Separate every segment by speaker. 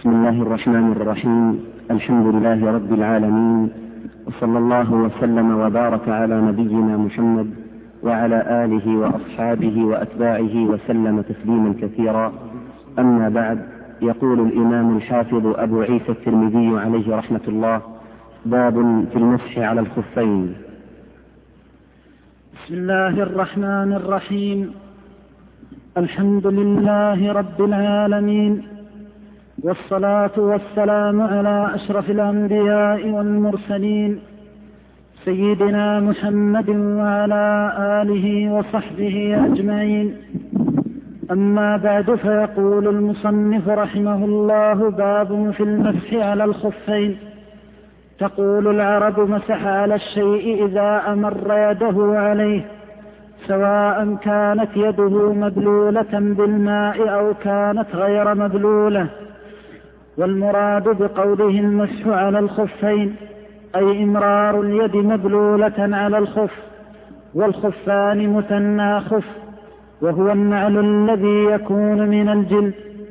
Speaker 1: بسم الله الرحمن الرحيم. الحمد لله رب العالمين، وصلى الله وسلم وبارك على نبينا محمد وعلى آله وأصحابه وأتباعه وسلم تسليما كثيرا. أما بعد، يقول الإمام الحافظ أبو عيسى الترمذي عليه رحمة الله: باب في المسح على الخفين.
Speaker 2: بسم الله الرحمن الرحيم. الحمد لله رب العالمين، والصلاة والسلام على أشرف الأنبياء والمرسلين سيدنا محمد وعلى آله وصحبه أجمعين. أما بعد، فيقول المصنف رحمه الله: باب في المسح على الخفين. تقول العرب: مسح على الشيء إذا أمر يده عليه، سواء كانت يده مبلولة بالماء أو كانت غير مبلولة. والمراد بقوله المسح على الخفين أي إمرار اليد مبلولة على الخف، والخفان مثنى خف، وهو النعل الذي يكون من الجلد.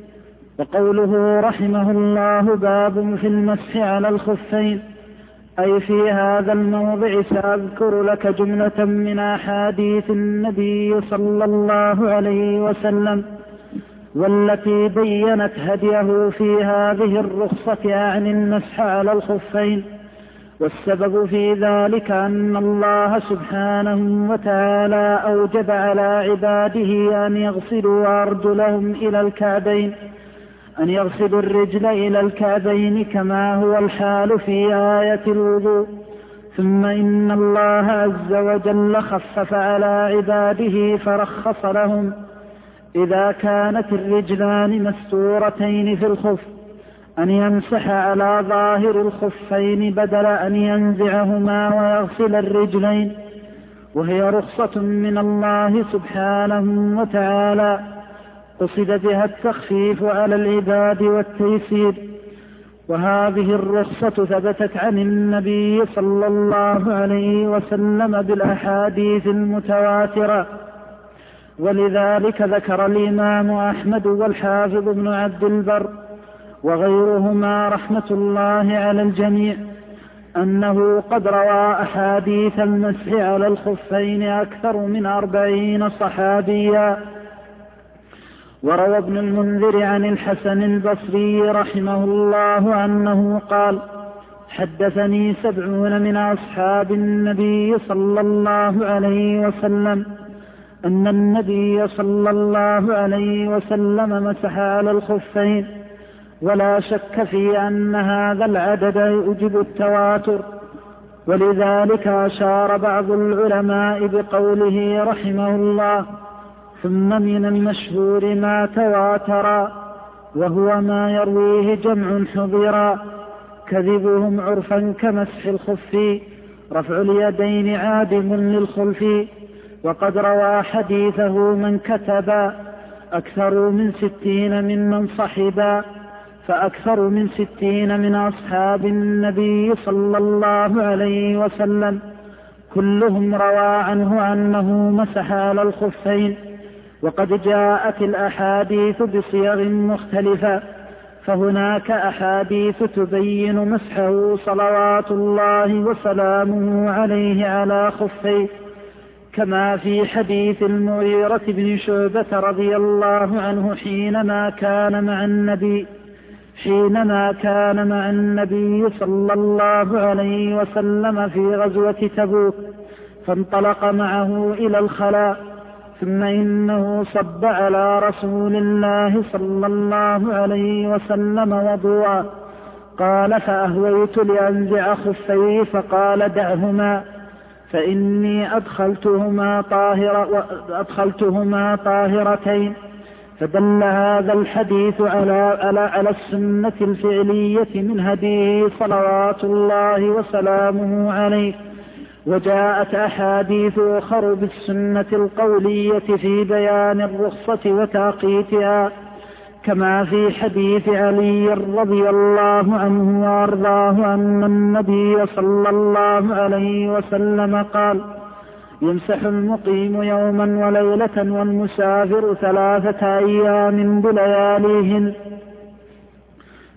Speaker 2: وقوله رحمه الله: باب في المسح على الخفين، أي في هذا الموضع سأذكر لك جملة من أحاديث النبي صلى الله عليه وسلم، والتي بيّنت هديه في هذه الرخصة عن المسح على الخفين. والسبب في ذلك أن الله سبحانه وتعالى أوجب على عباده أن يغسلوا أرجلهم إلى الكعبين، أن يغسلوا الرجل إلى الكعبين كما هو الحال في آية الوضوء. ثم إن الله عز وجل خفف على عباده فرخص لهم إذا كانت الرجلان مستورتين في الخف أن يمسح على ظاهر الخفين بدل أن ينزعهما ويغسل الرجلين، وهي رخصة من الله سبحانه وتعالى قصد بها التخفيف على العباد والتيسير. وهذه الرخصة ثبتت عن النبي صلى الله عليه وسلم بالأحاديث المتواترة، ولذلك ذكر الإمام أحمد والحافظ ابن عبد البر وغيرهما رحمة الله على الجميع أنه قد روى أحاديث المسح على الخفين أكثر من 40 صحابيا. وروى ابن المنذر عن الحسن البصري رحمه الله أنه قال: حدثني 70 من أصحاب النبي صلى الله عليه وسلم أن النبي صلى الله عليه وسلم مسح على الخفين، ولا شك في أن هذا العدد يوجب التواتر. ولذلك أشار بعض العلماء بقوله رحمه الله: ثم من المشهور ما تواترا، وهو ما يرويه جمع حضرا، كذبهم عرفا كمسح الخف، رفع اليدين عادم للخلف. وقد روى حديثه من كتبا أكثر من 60 ممن صحبا، فأكثر من 60 من أصحاب النبي صلى الله عليه وسلم كلهم روى عنه أنه مسح على الخفين. وقد جاءت الأحاديث بصيغ مختلفة، فهناك أحاديث تبين مسحه صلوات الله وسلامه عليه على خفيه، كما في حديث المغيرة بن شعبة رضي الله عنه حينما كان مع النبي صلى الله عليه وسلم في غزوة تبوك، فانطلق معه إلى الخلاء، ثم إنه صب على رسول الله صلى الله عليه وسلم وضوءا. قال: فأهويت لأنزع خفيه، فقال: دعهما فإني أدخلتهما طاهرتين. فدل هذا الحديث على السنة الفعلية من هديه صلوات الله وسلامه عليه. وجاءت أحاديث أخر بالسنة القولية في بيان الرخصة وتعقيتها، كما في حديث علي رضي الله عنه وأرضاه أن النبي صلى الله عليه وسلم قال: يمسح المقيم يوما وليلة والمسافر 3 أيام بلياليهن.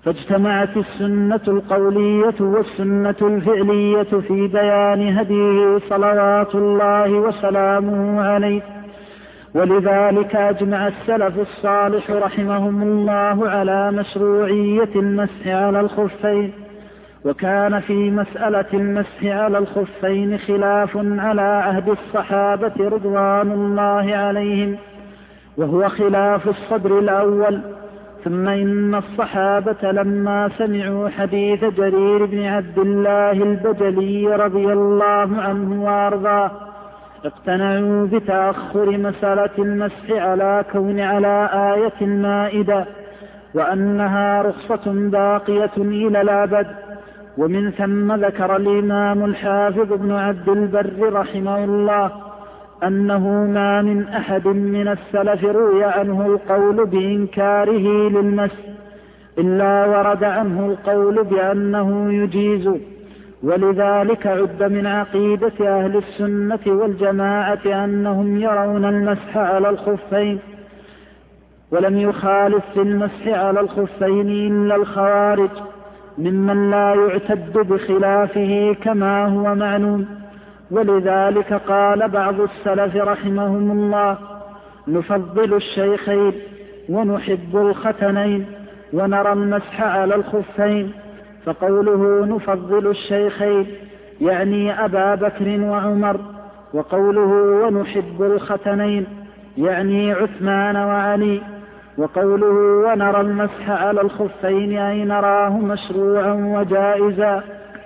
Speaker 2: فاجتمعت السنة القولية والسنة الفعلية في بيان هديه صلوات الله وسلامه عليه. ولذلك أجمع السلف الصالح رحمهم الله على مشروعية المسح على الخفين. وكان في مسألة المسح على الخفين خلاف على عهد الصحابة رضوان الله عليهم، وهو خلاف الصدر الأول. ثم إن الصحابة لما سمعوا حديث جرير بن عبد الله البجلي رضي الله عنه وأرضاه اقتنعوا بتأخر مسألة المسح على كون على آية المائدة، وأنها رخصة باقية إلى الأبد. ومن ثم ذكر الإمام الحافظ ابن عبد البر رحمه الله أنه ما من أحد من السلف روي عنه القول بإنكاره للمسح إلا ورد عنه القول بأنه يجيز. ولذلك عد من عقيدة أهل السنة والجماعة أنهم يرون المسح على الخفين، ولم يخالف في المسح على الخفين إلا الخوارج ممن لا يعتد بخلافه كما هو معلوم. ولذلك قال بعض السلف رحمهم الله: نفضل الشيخين ونحب الختنين ونرى المسح على الخفين. فقوله نفضل الشيخين يعني أبا بكر وعمر، وقوله ونحب الختنين يعني عثمان وعلي، وقوله ونرى المسح على الخفين أي نراه مشروعا وجائزا.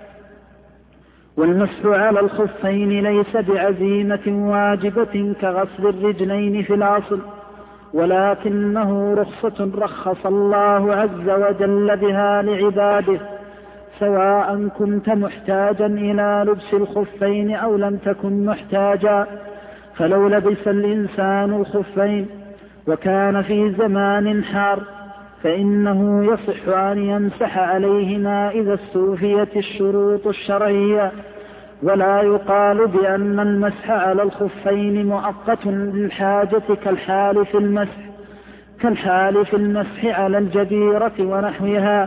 Speaker 2: والمسح على الخفين ليس بعزيمة واجبة كغسل الرجلين في الأصل، ولكنه رخصة رخص الله عز وجل بها لعباده، سواء كنت محتاجا إلى لبس الخفين أو لم تكن محتاجا. فلو لبس الإنسان الخفين وكان في زمان حار فإنه يصح أن يمسح عليهما إذا استوفيت الشروط الشرعية، ولا يقال بأن المسح على الخفين مؤقت للحاجة كالحال في المسح على الجبيرة ونحوها.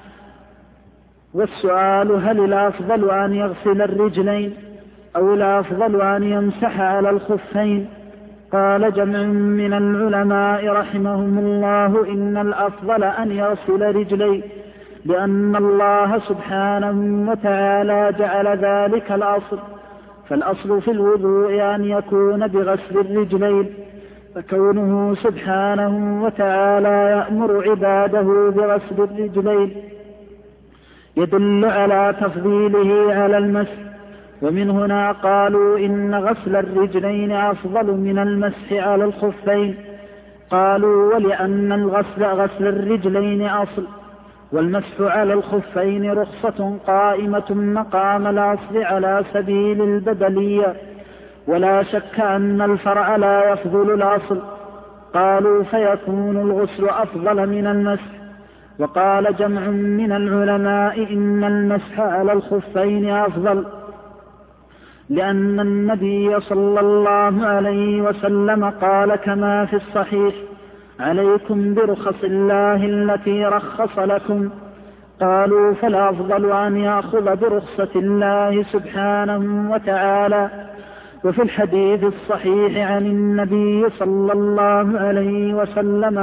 Speaker 2: والسؤال: هل الأفضل أن يغسل الرجلين أو الأفضل أن يمسح على الخفين؟ قال جمع من العلماء رحمهم الله: إن الأفضل أن يغسل رجليه، لأن الله سبحانه وتعالى جعل ذلك الأصل، فالأصل في الوضوء أن يكون بغسل الرجلين، فكونه سبحانه وتعالى يأمر عباده بغسل الرجلين يدل على تفضيله على المسح. ومن هنا قالوا إن غسل الرجلين أفضل من المسح على الخفين. قالوا: ولأن غسل الرجلين أصل، والمسح على الخفين رخصة قائمة مقام الأصل على سبيل البدلية، ولا شك أن الفرع لا يفضل الأصل. قالوا: فيكون الغسل أفضل من المسح. وقال جمع من العلماء إن المسح على الخفين أفضل، لأن النبي صلى الله عليه وسلم قال كما في الصحيح: عليكم برخص الله التي رخص لكم. قالوا: فالأفضل أن يأخذ برخصة الله سبحانه وتعالى. وفي الحديث الصحيح عن النبي صلى الله عليه وسلم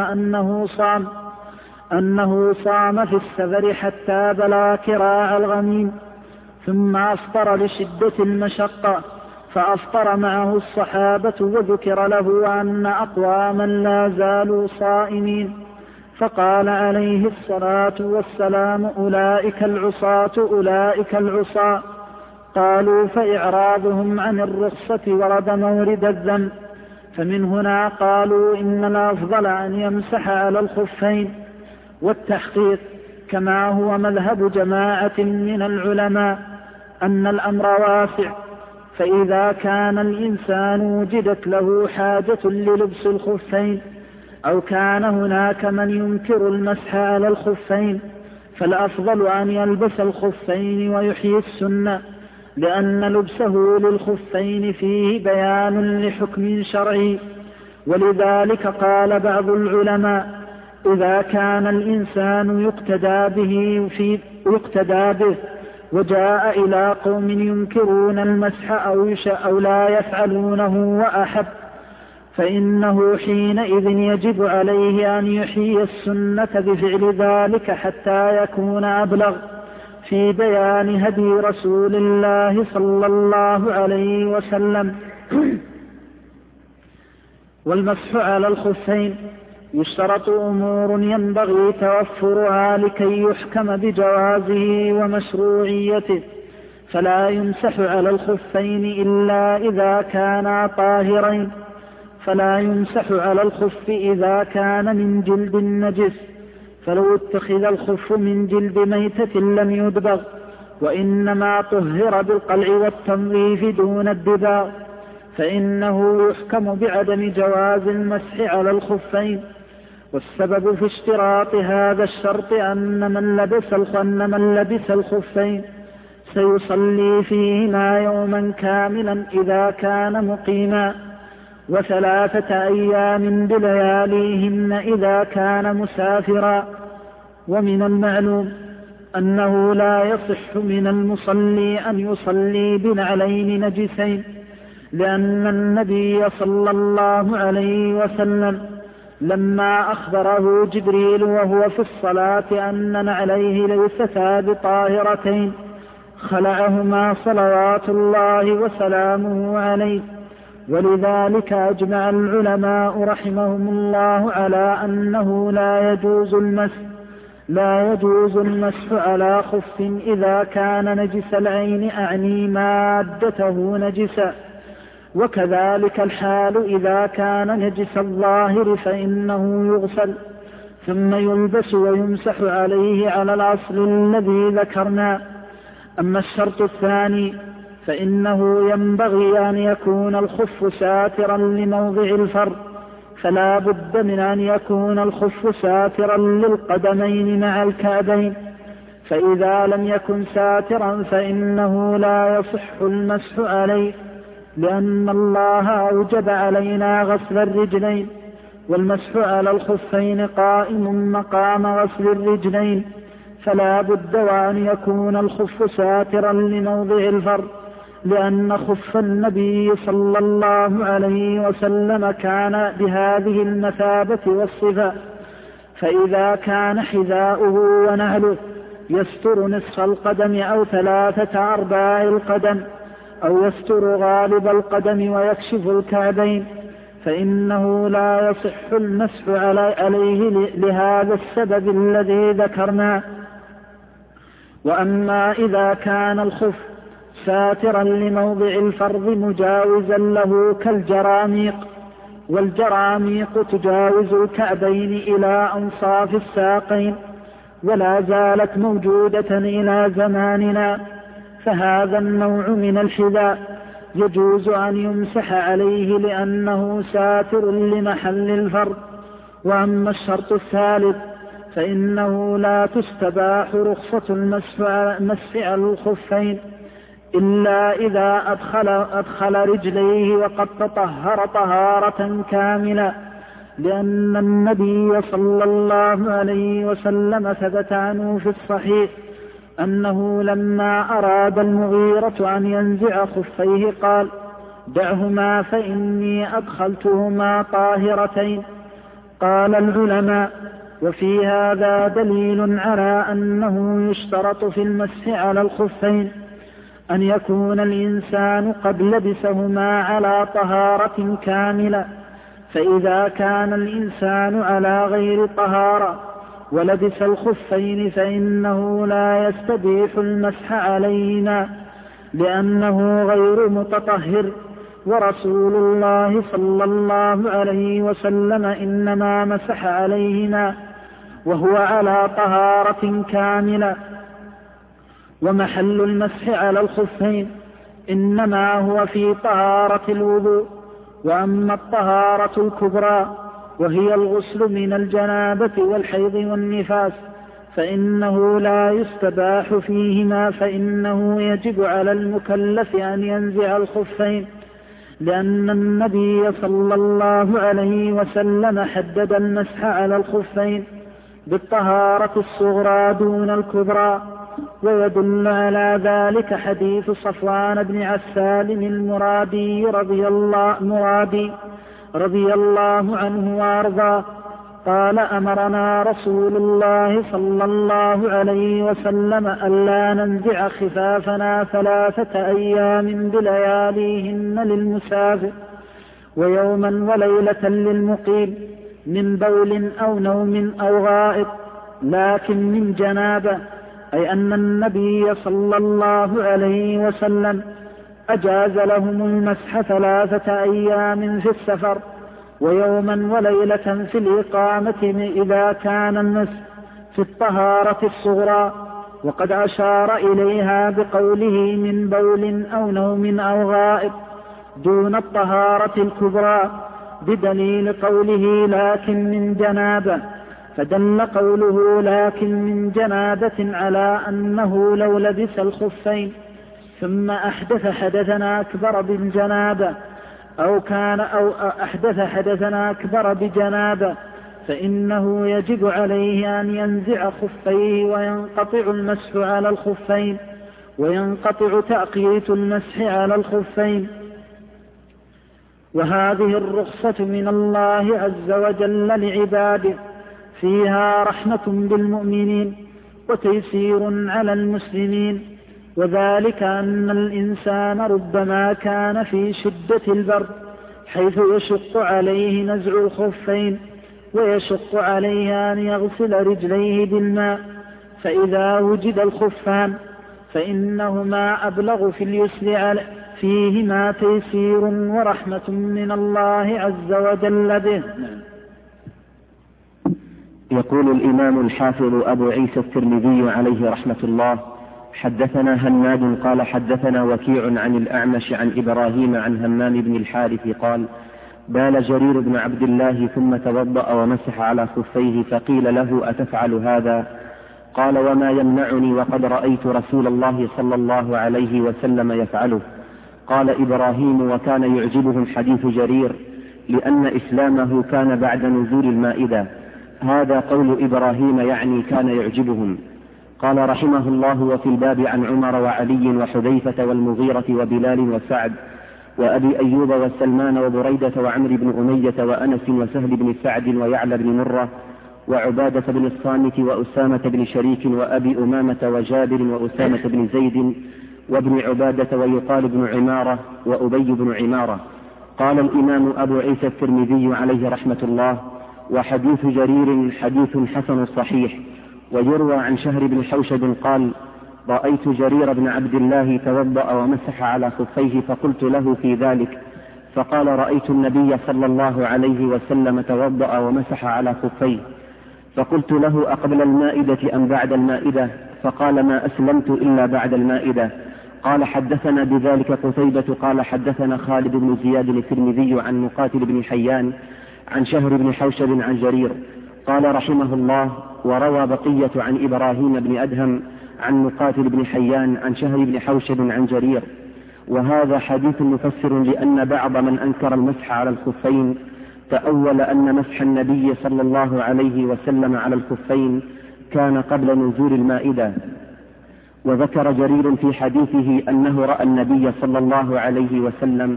Speaker 2: أنه صام في السفر حتى بلغ كراع الغميم، ثم أفطر لشدة المشقة فأفطر معه الصحابة، وذكر له أن أقواما لا زالوا صائمين، فقال عليه الصلاة والسلام: أولئك العصاة. قالوا: فإعراضهم عن الرخصة ورد مورد الذنب. فمن هنا قالوا إن الأفضل أن يمسح على الخفين. والتحقيق كما هو مذهب جماعة من العلماء أن الأمر واسع، فإذا كان الإنسان وجدت له حاجة للبس الخفين أو كان هناك من ينكر المسح على الخفين فالأفضل أن يلبس الخفين ويحيي السنة، لأن لبسه للخفين فيه بيان لحكم شرعي. ولذلك قال بعض العلماء: إذا كان الإنسان يقتدى به وجاء إلى قوم ينكرون المسح أو لا يفعلونه وأحب، فإنه حينئذ يجب عليه أن يحيي السنة بفعل ذلك حتى يكون أبلغ في بيان هدي رسول الله صلى الله عليه وسلم. والمسح على الخفين يشترط أمور ينبغي توفرها لكي يحكم بجوازه ومشروعيته، فلا يمسح على الخفين إلا إذا كانا طاهرين، فلا يمسح على الخف إذا كان من جلد نجس، فلو اتخذ الخف من جلد ميتة لم يدبغ، وإنما طهر بالقلع والتنظيف دون الدباغ، فإنه يحكم بعدم جواز المسح على الخفين. والسبب في اشتراط هذا الشرط أن من لبس الخفين سيصلي فيهما يوما كاملا إذا كان مقيما، و3 أيام بلياليهن إذا كان مسافرا. ومن المعلوم أنه لا يصح من المصلي أن يصلي بنعلين نجسين، لأن النبي صلى الله عليه وسلم لما أخبره جبريل وهو في الصلاة أن نعليه ليستا بطاهرتين خلعهما صلوات الله وسلامه عليه. ولذلك أجمع العلماء رحمهم الله على أنه لا يجوز المسح على خف إذا كان نجس العين، أعني مادته نجسا. وكذلك الحال إذا كان نجس الظاهر، فإنه يغسل ثم يلبس ويمسح عليه على الأصل الذي ذكرنا. أما الشرط الثاني فإنه ينبغي أن يكون الخف ساترا لموضع الفرد، فلا بد من أن يكون الخف ساترا للقدمين مع الكعبين، فإذا لم يكن ساترا فإنه لا يصح المسح عليه، لأن الله أوجب علينا غسل الرجلين، والمسح على الخفين قائم مقام غسل الرجلين، فلا بد وأن يكون الخف ساترا لموضع الفرد، لأن خف النبي صلى الله عليه وسلم كان بهذه المثابة والصفة. فإذا كان حذاؤه ونعله يستر نصف القدم أو 3/4 القدم، أو يستر غالب القدم ويكشف الكعبين، فإنه لا يصح المسح عليه لهذا السبب الذي ذكرناه. وأما إذا كان الخف ساترا لموضع الفرض مجاوزا له كالجراميق، والجراميق تجاوز الكعبين إلى أنصاف الساقين ولا زالت موجودة إلى زماننا، فهذا النوع من الحذاء يجوز أن يمسح عليه لأنه ساتر لمحل الفرض. وأما الشرط الثالث فإنه لا تستباح رخصة المسح على الخفين إلا إذا أدخل رجليه وقد تطهر طهارة كاملة، لأن النبي صلى الله عليه وسلم ثبت عنه في الصحيح أنه لما أراد المغيرة أن ينزع خفيه قال: دعهما فإني أدخلتهما طاهرتين. قال العلماء: وفي هذا دليل على أنه يشترط في المسح على الخفين أن يكون الإنسان قد لبسهما على طهارة كاملة، فإذا كان الإنسان على غير طهارة ولبس الخفين فإنه لا يستبيح المسح عليهما لأنه غير متطهر، ورسول الله صلى الله عليه وسلم إنما مسح عليهما وهو على طهارة كاملة. ومحل المسح على الخفين إنما هو في طهارة الوضوء. وأما الطهارة الكبرى وهي الغسل من الجنابة والحيض والنفاس فإنه لا يستباح فيهما، فإنه يجب على المكلف أن ينزع الخفين لأن النبي صلى الله عليه وسلم حدد المسح على الخفين بالطهارة الصغرى دون الكبرى. ويدل على ذلك حديث صفوان بن عسال المرادي رضي الله عنه وارضاه قال: أمرنا رسول الله صلى الله عليه وسلم ألا ننزع خفافنا 3 أيام بلياليهن للمسافر، ويوما وليلة للمقيم، من بول أو نوم أو غائط، لكن من جنابة، أي أن النبي صلى الله عليه وسلم أجاز لهم المسح 3 أيام في السفر، ويوما وليلة في الإقامة إذا كان المسح في الطهارة الصغرى. وقد أشار إليها بقوله من بول أو نوم أو غائط دون الطهارة الكبرى، بدليل قوله لكن من جنابة، فدل قوله لكن من جنابة على أنه لو لبس الخفين ثم أحدث حدثا أكبر بالجنابة أو أحدث حدثا أكبر بجنابة فإنه يجب عليه أن ينزع خفيه وينقطع المسح على الخفين، وينقطع تأقيت المسح على الخفين. وهذه الرخصة من الله عز وجل لعباده فيها رحمة بالمؤمنين وتيسير على المسلمين، وذلك أن الإنسان ربما كان في شدة البرد حيث يشق عليه نزع الخفين، ويشق عليه أن يغسل رجليه بالماء، فإذا وجد الخفان فإنهما أبلغ في اليسر فيهما تيسير ورحمة من الله عز وجل به.
Speaker 1: يقول الإمام الحافظ أبو عيسى الترمذي عليه رحمة الله: حدثنا هناد قال حدثنا وكيع عن الأعمش عن إبراهيم عن همام بن الحارث قال: بال جرير بن عبد الله ثم توضأ ومسح على خفيه، فقيل له: أتفعل هذا؟ قال: وما يمنعني وقد رأيت رسول الله صلى الله عليه وسلم يفعله. قال إبراهيم: وكان يعجبهم حديث جرير لأن إسلامه كان بعد نزول المائدة. هذا قول إبراهيم يعني كان يعجبهم. قال رحمه الله: وفي الباب عن عمر وعلي وحذيفة والمغيرة وبلال وسعد وأبي أيوب وسلمان وبريدة وعمر بن أمية وأنس وسهل بن سعد ويعلى بن مرة وعبادة بن الصامت وأسامة بن شريك وأبي أمامة وجابر وأسامة بن زيد وابن عبادة ويقال بن عمارة وأبي بن عمارة. قال الإمام أبو عيسى الترمذي عليه رحمة الله: وحديث جرير حديث حسن صحيح. ويروى عن شهر بن حوشب قال: رأيت جرير بن عبد الله توضأ ومسح على خفيه فقلت له في ذلك، فقال: رأيت النبي صلى الله عليه وسلم توضأ ومسح على خفيه. فقلت له: أقبل المائدة أم بعد المائدة؟ فقال: ما أسلمت إلا بعد المائدة. قال: حدثنا بذلك قتيبة قال حدثنا خالد بن زياد الترمذي عن مقاتل بن حيان عن شهر بن حوشب عن جرير. قال رحمه الله: وروى بقية عن إبراهيم بن أدهم عن مقاتل بن حيان عن شهر بن حوشب عن جرير. وهذا حديث مفسر، لأن بعض من أنكر المسح على الخفين تأول أن مسح النبي صلى الله عليه وسلم على الخفين كان قبل نزول المائدة. وذكر جرير في حديثه أنه رأى النبي صلى الله عليه وسلم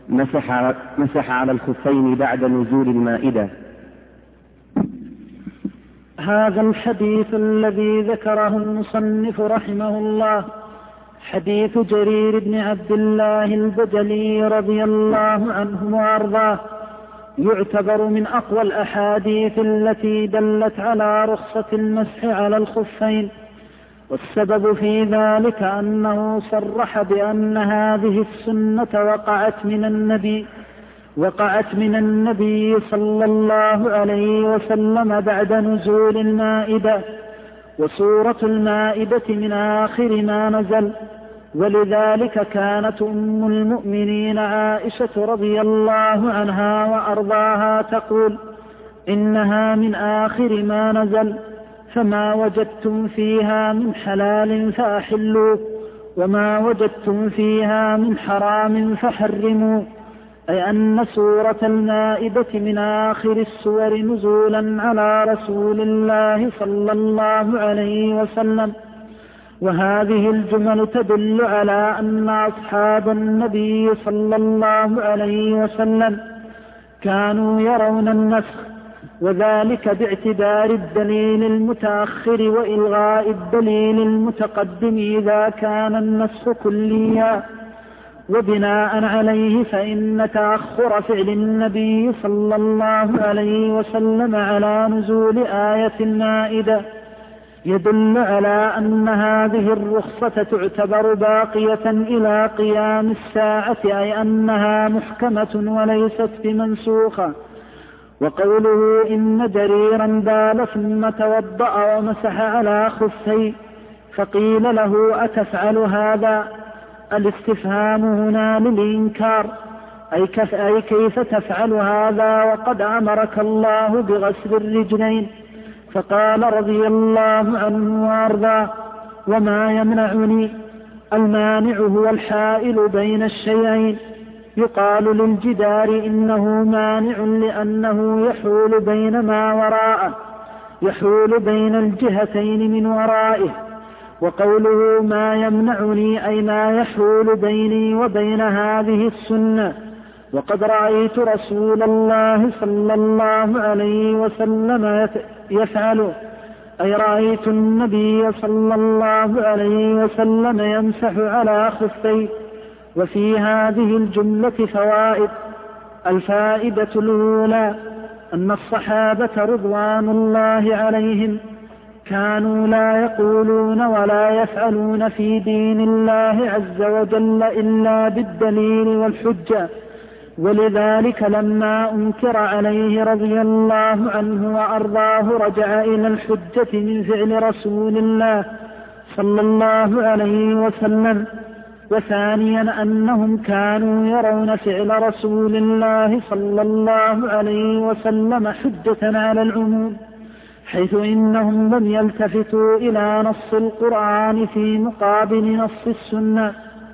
Speaker 1: مسح على الخفين بعد نزول المائدة.
Speaker 2: هذا الحديث الذي ذكره المصنف رحمه الله حديث جرير بن عبد الله البجلي رضي الله عنه وأرضاه، يعتبر من أقوى الأحاديث التي دلت على رخصة المسح على الخفين. والسبب في ذلك أنه صرح بأن هذه السنة وقعت من النبي صلى الله عليه وسلم بعد نزول المائدة، وسورة المائدة من آخر ما نزل. ولذلك كانت أم المؤمنين عائشة رضي الله عنها وأرضاها تقول: إنها من آخر ما نزل، فما وجدتم فيها من حلال فأحلوه، وما وجدتم فيها من حرام فحرموا. أي أن سورة المائدة من آخر السور نزولا على رسول الله صلى الله عليه وسلم. وهذه الجمل تدل على أن أصحاب النبي صلى الله عليه وسلم كانوا يرون النسخ، وذلك باعتبار الدليل المتأخر وإلغاء الدليل المتقدم إذا كان النسخ كليا. وبناء عليه فإن تأخر فعل النبي صلى الله عليه وسلم على نزول آية المائدة يدل على أن هذه الرخصة تعتبر باقية إلى قيام الساعة، أي أنها محكمة وليست بمنسوخة. وقوله إن جريرا بال ثم توضأ ومسح على خفيه فقيل له أتفعل هذا؟ الاستفهام هنا للإنكار، أي كيف تفعل هذا وقد أمرك الله بغسل الرجلين؟ فقال رضي الله عنه وأرضاه: وما يمنعني؟ المانع هو الحائل بين الشيئين. يقال للجدار إنه مانع لأنه يحول بين ما وراءه، يحول بين الجهتين من ورائه. وقوله ما يمنعني أي ما يحول بيني وبين هذه السنة. وقد رأيت رسول الله صلى الله عليه وسلم يفعل، أي رأيت النبي صلى الله عليه وسلم يمسح على خفيه. وفي هذه الجملة فوائد. الفائدة الأولى أن الصحابة رضوان الله عليهم كانوا لا يقولون ولا يفعلون في دين الله عز وجل إلا بالدليل والحجة، ولذلك لما أنكر عليه رضي الله عنه وأرضاه رجع إلى الحجة من فعل رسول الله صلى الله عليه وسلم. وثانيا أنهم كانوا يرون فعل رسول الله صلى الله عليه وسلم حجة على العموم، حيث إنهم لم يلتفتوا إلى نص القرآن في مقابل نص السنة،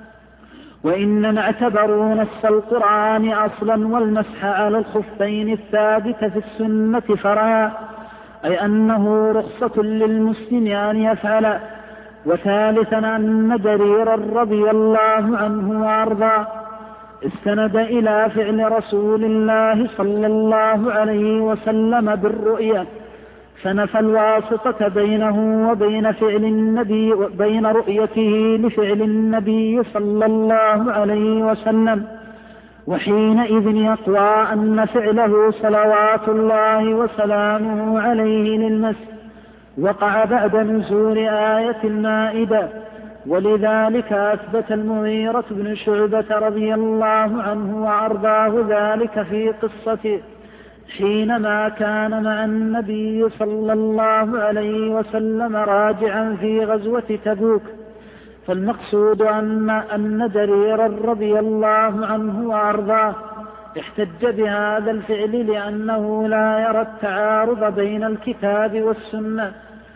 Speaker 2: وإنما اعتبروا نص القرآن أصلا والمسح على الخفين الثابت في السنة فرعا، أي أنه رخصة للمسلم أن يفعل. وثالثا أن جرير رضي الله عنه وأرضاه استند إلى فعل رسول الله صلى الله عليه وسلم بالرؤية، فنفى الواسطة بينه وبين فعل النبي بين رؤيته لفعل النبي صلى الله عليه وسلم. وحينئذ يقوى أن فعله صلوات الله وسلامه عليه للمسح وقع بعد نزول آية المائدة. ولذلك أثبت المغيرة بن شعبة رضي الله عنه وأرضاه ذلك في قصته حينما كان مع النبي صلى الله عليه وسلم راجعا في غزوة تبوك. فالمقصود أن جرير رضي الله عنه وأرضاه احتج بهذا الفعل لأنه لا يرى التعارض بين الكتاب والسنة.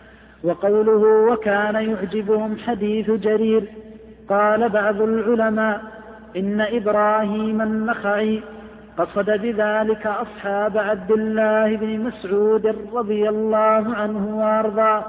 Speaker 2: وقوله وكان يعجبهم حديث جرير، قال بعض العلماء إن إبراهيم النخعي قصد بذلك أصحاب عبد الله بن مسعود رضي الله عنه وأرضاه،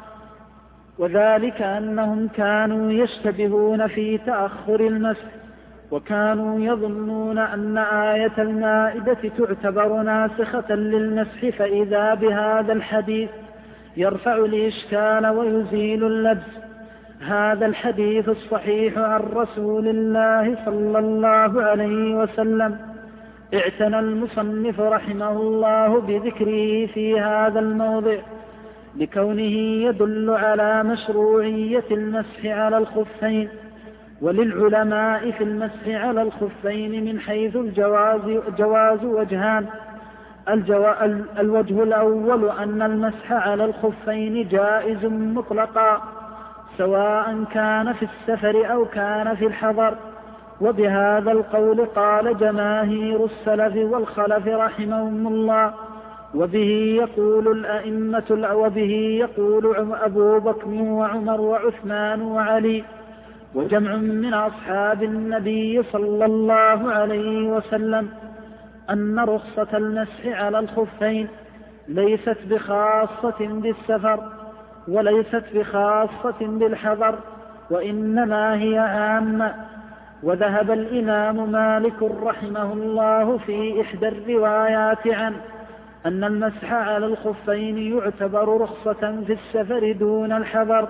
Speaker 2: وذلك أنهم كانوا يشتبهون في تأخر المسح، وكانوا يظنون أن آية المائدة تعتبر ناسخة للمسح، فإذا بهذا الحديث يرفع الإشكال ويزيل اللبس. هذا الحديث الصحيح عن رسول الله صلى الله عليه وسلم اعتنى المصنف رحمه الله بذكره في هذا الموضع لكونه يدل على مشروعية المسح على الخفين. وللعلماء في المسح على الخفين من حيث الجواز وجهان. الوجه الأول أن المسح على الخفين جائز مطلقا سواء كان في السفر أو كان في الحضر، وبهذا القول قال جماهير السلف والخلف رحمهم الله، وبه يقول الأئمة، وبه يقول أبو بكر وعمر وعثمان وعلي. وجمع من أصحاب النبي صلى الله عليه وسلم أن رخصة المسح على الخفين ليست بخاصة بالسفر وليست بخاصة بالحضر، وإنما هي عامة. وذهب الإمام مالك رحمه الله في إحدى الروايات عنه أن المسح على الخفين يعتبر رخصة في السفر دون الحضر.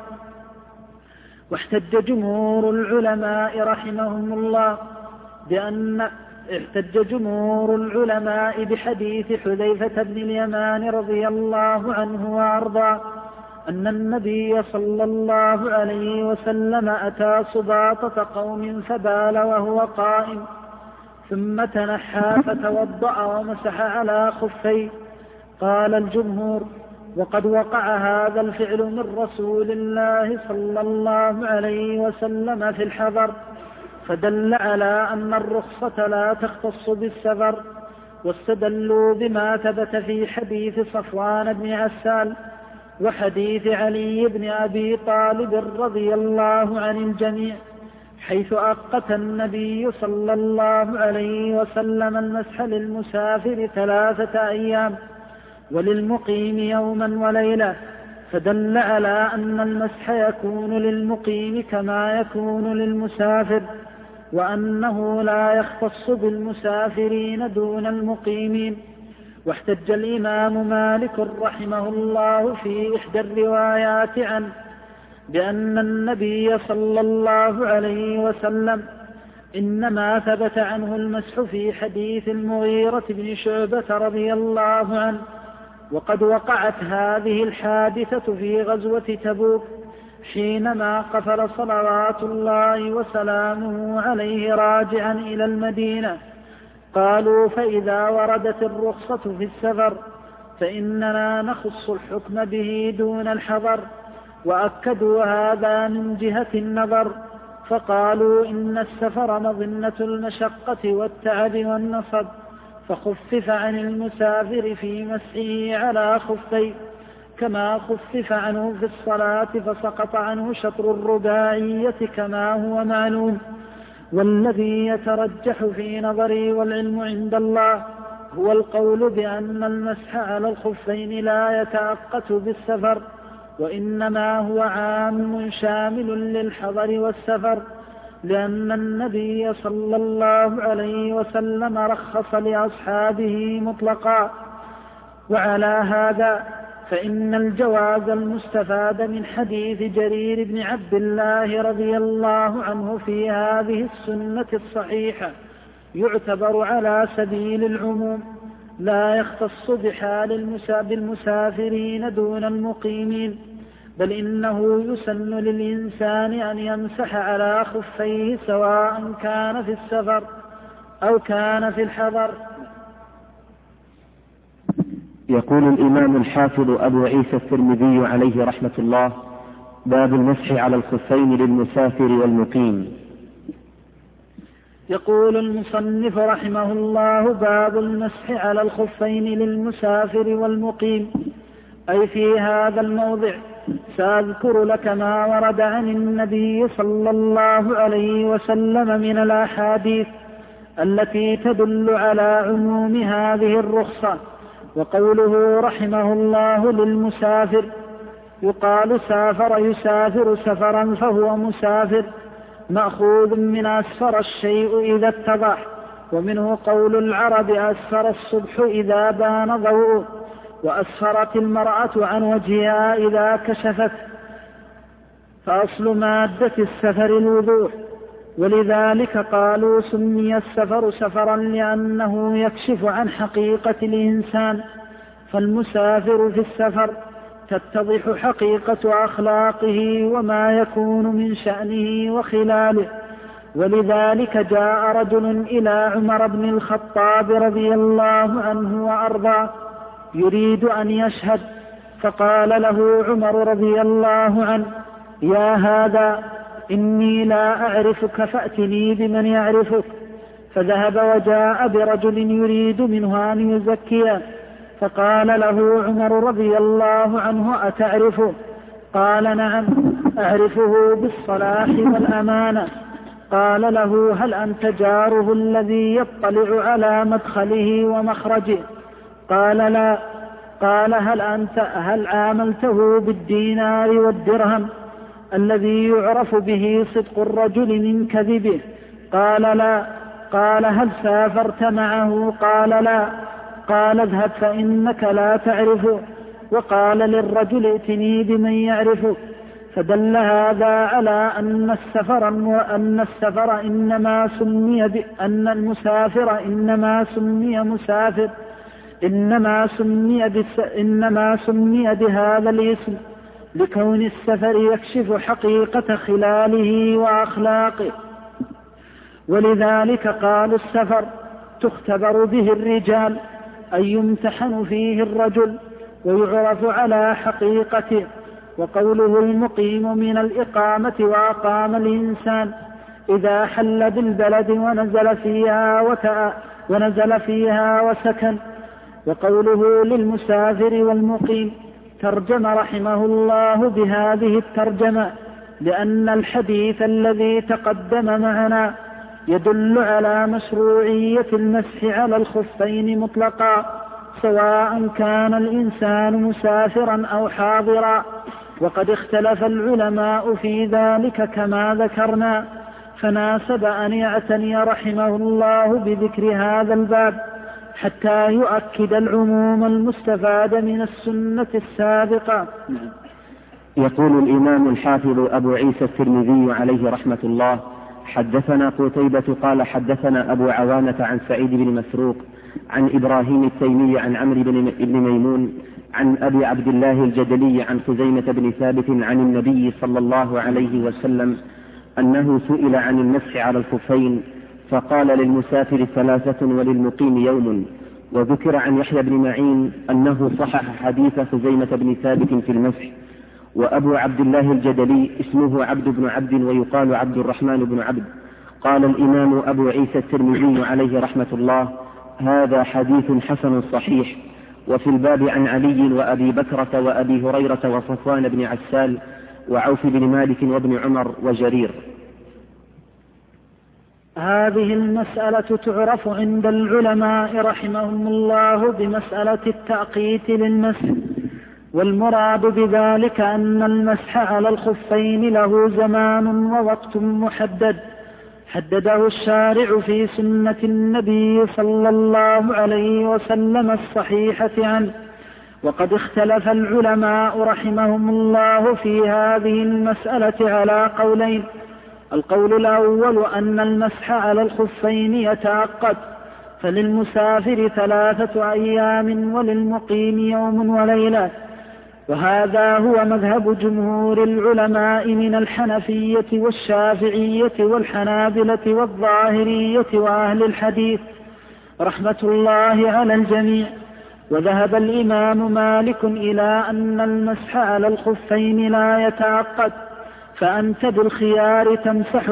Speaker 2: واحتج جمهور العلماء رحمهم الله بحديث حذيفة بن اليمان رضي الله عنه وأرضاه أن النبي صلى الله عليه وسلم أتى سباطة قوم فبال وهو قائم، ثم تنحى فتوضأ ومسح على خفيه. قال الجمهور: وقد وقع هذا الفعل من رسول الله صلى الله عليه وسلم في الحضر، فدل على أن الرخصة لا تختص بالسفر. واستدلوا بما ثبت في حديث صفوان بن عسال وحديث علي بن أبي طالب رضي الله عن الجميع، حيث أقت النبي صلى الله عليه وسلم المسح للمسافر 3 أيام وللمقيم يوما وليلة، فدل على أن المسح يكون للمقيم كما يكون للمسافر، وأنه لا يختص بالمسافرين دون المقيمين. واحتج الإمام مالك رحمه الله في إحدى الروايات عنه بأن النبي صلى الله عليه وسلم إنما ثبت عنه المسح في حديث المغيرة بن شعبة رضي الله عنه، وقد وقعت هذه الحادثة في غزوة تبوك حينما قفل صلوات الله وسلامه عليه راجعا إلى المدينة. قالوا: فإذا وردت الرخصة في السفر فإننا نخص الحكم به دون الحضر، وأكدوا هذا من جهة النظر، فقالوا: إن السفر مظنة المشقة والتعب والنصب، فخفف عن المسافر في مسحه على خفيه، كما خفف عنه في الصلاة فسقط عنه شطر الرباعية كما هو معلوم. والذي يترجح في نظري والعلم عند الله هو القول بأن المسح على الخفين لا يتأقت بالسفر، وإنما هو عام شامل للحضر والسفر، لأن النبي صلى الله عليه وسلم رخص لأصحابه مطلقا. وعلى هذا فإن الجواز المستفاد من حديث جرير بن عبد الله رضي الله عنه في هذه السنة الصحيحة يعتبر على سبيل العموم، لا يختص بحال بالمسافرين دون المقيمين، بل إنه يسن للإنسان أن يمسح على خفيه سواء كان في السفر أو كان في الحضر.
Speaker 1: يقول الإمام الحافظ أبو عيسى الترمذي عليه رحمة الله: باب المسح على الخفين للمسافر والمقيم.
Speaker 2: يقول المصنف رحمه الله: باب المسح على الخفين للمسافر والمقيم. أي في هذا الموضع سأذكر لك ما ورد عن النبي صلى الله عليه وسلم من الأحاديث التي تدل على عموم هذه الرخصة. وقوله رحمه الله للمسافر: يقال سافر يسافر سفرا فهو مسافر، مأخوذ من أسفر الشيء إذا اتضح، ومنه قول العرب: أسفر الصبح إذا بان ضوءه، وأسفرت المرأة عن وجهها إذا كشفت، فأصل مادة السفر الوضوح، ولذلك قالوا سمي السفر سفرا لأنه يكشف عن حقيقة الإنسان. فالمسافر في السفر تتضح حقيقة أخلاقه وما يكون من شأنه وخلاله. ولذلك جاء رجل إلى عمر بن الخطاب رضي الله عنه وأرضاه يريد أن يشهد، فقال له عمر رضي الله عنه: يا هذا إني لا أعرفك فأتني بمن يعرفك. فذهب وجاء برجل يريد منه أن يزكيه، فقال له عمر رضي الله عنه: أتعرفه؟ قال نعم أعرفه بالصلاح والأمانة. قال له هل أنت جاره الذي يطلع على مدخله ومخرجه؟ قال لا. قال هل عاملته بالدينار والدرهم الذي يعرف به صدق الرجل من كذبه؟ قال لا. قال هل سافرت معه؟ قال لا. قال اذهب فإنك لا تعرفه. وقال للرجل ائتني بمن يعرفه. فدل هذا على أن المسافر إنما سمي بهذا الاسم لكون السفر يكشف حقيقة خلاله وأخلاقه. ولذلك قالوا السفر تختبر به الرجال، أي يمتحن فيه الرجل ويعرف على حقيقته. وقوله المقيم من الإقامة وأقام الإنسان إذا حل بالبلد ونزل فيها وسكن. وقوله للمسافر والمقيم ترجم رحمه الله بهذه الترجمة لأن الحديث الذي تقدم معنا يدل على مشروعية المسح على الخفين مطلقا سواء كان الإنسان مسافرا أو حاضرا. وقد اختلف العلماء في ذلك كما ذكرنا، فناسب أن يعتني رحمه الله بذكر هذا الباب حتى يؤكد العموم المستفاد من السنة السابقة.
Speaker 1: يقول الإمام الحافظ أبو عيسى الترمذي عليه رحمة الله: حدثنا قتيبة قال حدثنا أبو عوانة عن سعيد بن مسروق عن إبراهيم التيمي عن عمرو بن ميمون عن أبي عبد الله الجدلي عن خزيمة بن ثابت عن النبي صلى الله عليه وسلم أنه سئل عن المسح على الخفين فقال للمسافر 3 وللمقيم يوم. وذكر عن يحيى بن معين أنه صحح حديث خزيمة بن ثابت في المسح. وأبو عبد الله الجدلي اسمه عبد بن عبد ويقال عبد الرحمن بن عبد. قال الإمام أبو عيسى الترمذي عليه رحمة الله: هذا حديث حسن صحيح. وفي الباب عن علي وأبي بكرة وأبي هريرة وصفوان بن عسال وعوف بن مالك وابن عمر وجرير.
Speaker 2: هذه المسألة تعرف عند العلماء رحمهم الله بمسألة التأقيت للمسح، والمراد بذلك أن المسح على الخفين له زمان ووقت محدد حدده الشارع في سنة النبي صلى الله عليه وسلم الصحيحة عنه. وقد اختلف العلماء رحمهم الله في هذه المسألة على قولين: القول الأول أن المسح على الخفين يتعقد، فللمسافر 3 أيام وللمقيم يوم وليلة، وهذا هو مذهب جمهور العلماء من الحنفية والشافعية والحنابلة والظاهرية وأهل الحديث رحمة الله على الجميع. وذهب الإمام مالك إلى أن المسح على الخفين لا يتعقد، فأنت بالخيار تمسح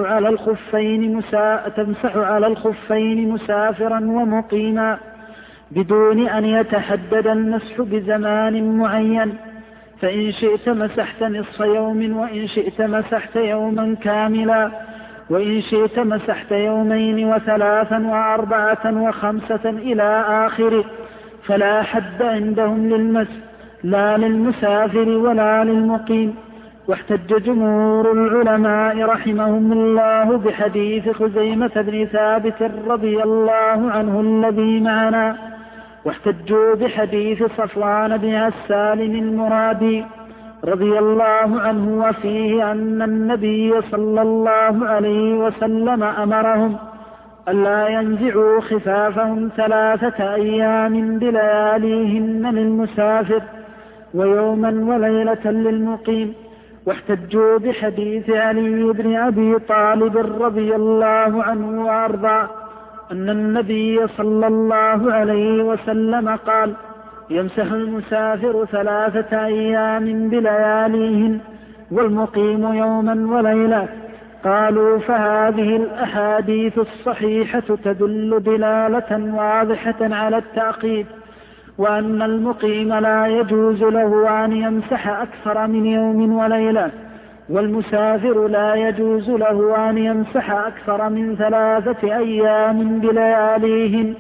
Speaker 2: على الخفين مسافرا ومقيما بدون أن يتحدد المسح بزمان معين، فإن شئت مسحت نصف يوم، وإن شئت مسحت يوما كاملا، وإن شئت مسحت يومين و3 و4 و5 إلى آخره، فلا حد عندهم للمسح لا للمسافر ولا للمقيم. واحتج جمهور العلماء رحمهم الله بحديث خزيمة بن ثابت رضي الله عنه الذي معنا، واحتجوا بحديث صفوان بن عسال المرادي رضي الله عنه وفيه أن النبي صلى الله عليه وسلم أمرهم ألا ينزعوا خفافهم 3 أيام بلياليهن للمسافر ويوما وليلة للمقيم. واحتجوا بحديث علي بن أبي طالب رضي الله عنه وأرضاه أن النبي صلى الله عليه وسلم قال: يمسح المسافر 3 أيام بلياليهن والمقيم يوما وليلة. قالوا: فهذه الأحاديث الصحيحة تدل دلالة واضحة على التأقيد، وأن المقيم لا يجوز له أن يمسح أكثر من يوم وليلة، والمسافر لا يجوز له أن يمسح أكثر من 3 أيام بلياليهن.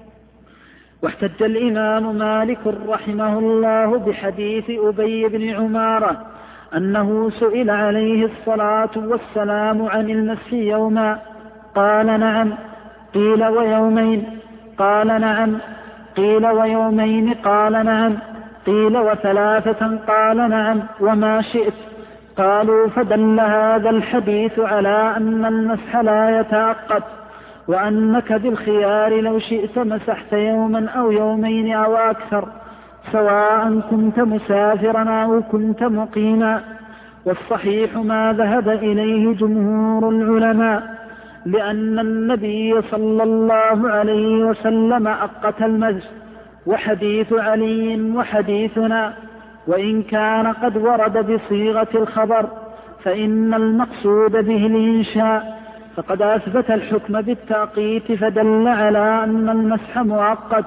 Speaker 2: واحتج الإمام مالك رحمه الله بحديث أبي بن عمارة أنه سئل عليه الصلاة والسلام عن المسح يوما قال نعم، قيل ويومين قال نعم، قيل ويومين قال نعم، قيل و3 قال نعم، وما شئت. قالوا فدل هذا الحديث على أن المسح لا يتعقد، وأنك بالخيار لو شئت مسحت يوما أو يومين أو أكثر، سواء كنت مسافرا أو كنت مقيما. والصحيح ما ذهب إليه جمهور العلماء، لأن النبي صلى الله عليه وسلم أقت المسح، وحديث علي وحديثنا وإن كان قد ورد بصيغة الخبر فإن المقصود به الإنشاء، فقد أثبت الحكم بالتأقيت فدل على أن المسح مؤقت.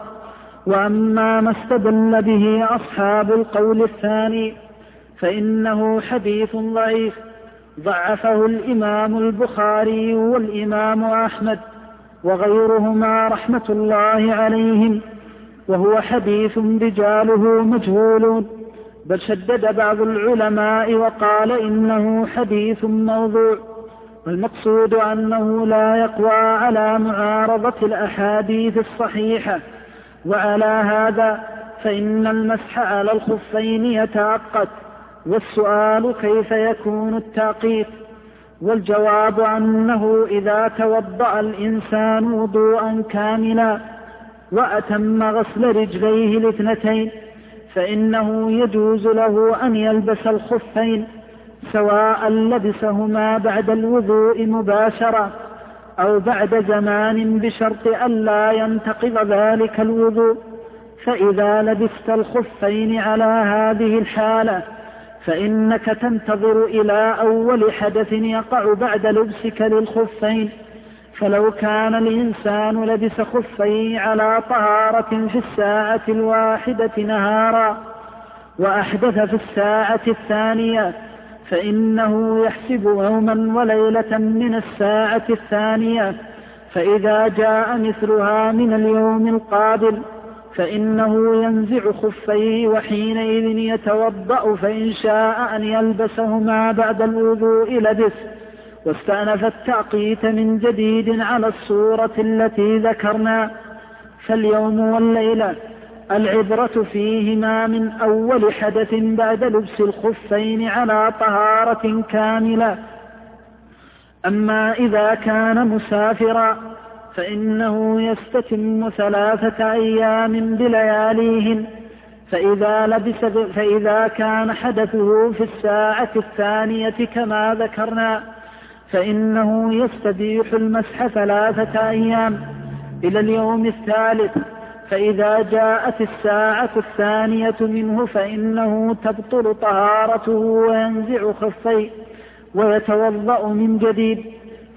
Speaker 2: وأما ما استدل به أصحاب القول الثاني فإنه حديث ضعيف ضعفه الإمام البخاري والإمام أحمد وغيرهما رحمة الله عليهم، وهو حديث رجاله مجهولون، بل شدد بعض العلماء وقال إنه حديث موضوع، والمقصود أنه لا يقوى على معارضة الأحاديث الصحيحة. وعلى هذا فإن المسح على الخفين يتعقد، والسؤال كيف يكون التعقيد؟ والجواب أنه إذا توضأ الإنسان وضوءا كاملا وأتم غسل رجليه الاثنتين فإنه يجوز له أن يلبس الخفين، سواء لبسهما بعد الوضوء مباشرة أو بعد زمان، بشرط ألا ينتقض ذلك الوضوء. فإذا لبست الخفين على هذه الحالة فإنك تنتظر إلى أول حدث يقع بعد لبسك للخفين. فلو كان الإنسان لبس خفيه على طهارة في الساعة 1 نهارا وأحدث في الساعة 2 فإنه يحسب يوما وليلة من الساعة 2، فإذا جاء مثلها من اليوم القابل فإنه ينزع خفيه وحينئذ يتوضأ، فإن شاء أن يلبسهما بعد الوضوء لبس. واستأنف التعقيت من جديد على الصورة التي ذكرنا. فاليوم والليلة العبرة فيهما من أول حدث بعد لبس الخفين على طهارة كاملة. أما إذا كان مسافرا فإنه يستتم 3 أيام بلياليهن، فإذا كان حدثه في الساعة 2 كما ذكرنا فإنه يستبيح المسح 3 أيام إلى اليوم الثالث، فإذا جاءت الساعة 2 منه فإنه تبطل طهارته وينزع خفيه ويتوضأ من جديد.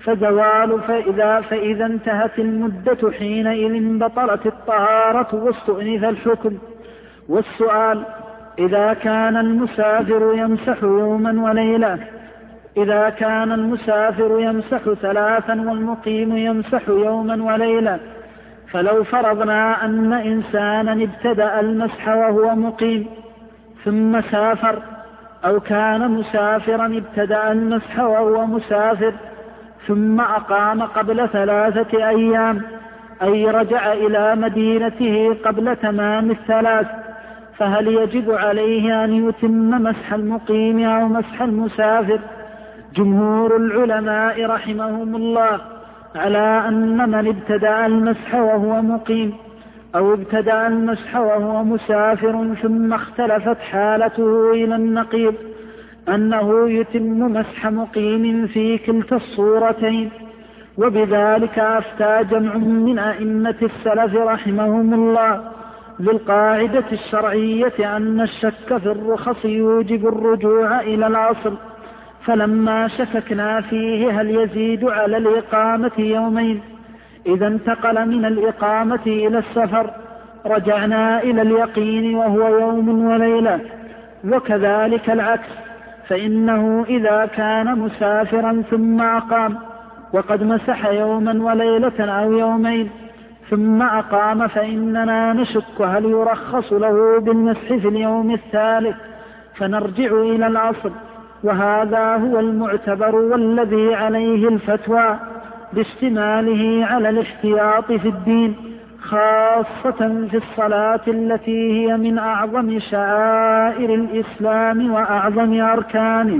Speaker 2: فإذا انتهت المدة حينئذ بطلت الطهارة واستؤنف الحكم. والسؤال: إذا كان المسافر يمسح يوما وليلة، إذا كان المسافر يمسح 3 والمقيم يمسح يوما وليلة، فلو فرضنا أن إنسانا ابتدأ المسح وهو مقيم ثم سافر، أو كان مسافرا ابتدأ المسح وهو مسافر ثم أقام قبل 3 أيام، أي رجع إلى مدينته قبل تمام 3، فهل يجب عليه أن يتم مسح المقيم أو مسح المسافر؟ جمهور العلماء رحمهم الله على أن من ابتدأ المسح وهو مقيم أو ابتدأ المسح وهو مسافر ثم اختلفت حالته إلى النقيض أنه يتم مسح مقيم في كلتا الصورتين. وبذلك أفتى جمع من أئمة السلف رحمهم الله بالقاعدة الشرعية أن الشك في الرخص يوجب الرجوع إلى الأصل، فلما شككنا فيه هل يزيد على الإقامة يومين إذا انتقل من الإقامة إلى السفر، رجعنا إلى اليقين وهو يوم وليلة. وكذلك العكس، فإنه إذا كان مسافرا ثم أقام وقد مسح يوما وليلة أو يومين ثم أقام فإننا نشك هل يرخص له بالمسح في اليوم الثالث، فنرجع إلى الأصل، وهذا هو المعتبر والذي عليه الفتوى باشتماله على الاحتياط في الدين، خاصة في الصلاة التي هي من أعظم شعائر الإسلام وأعظم أركانه.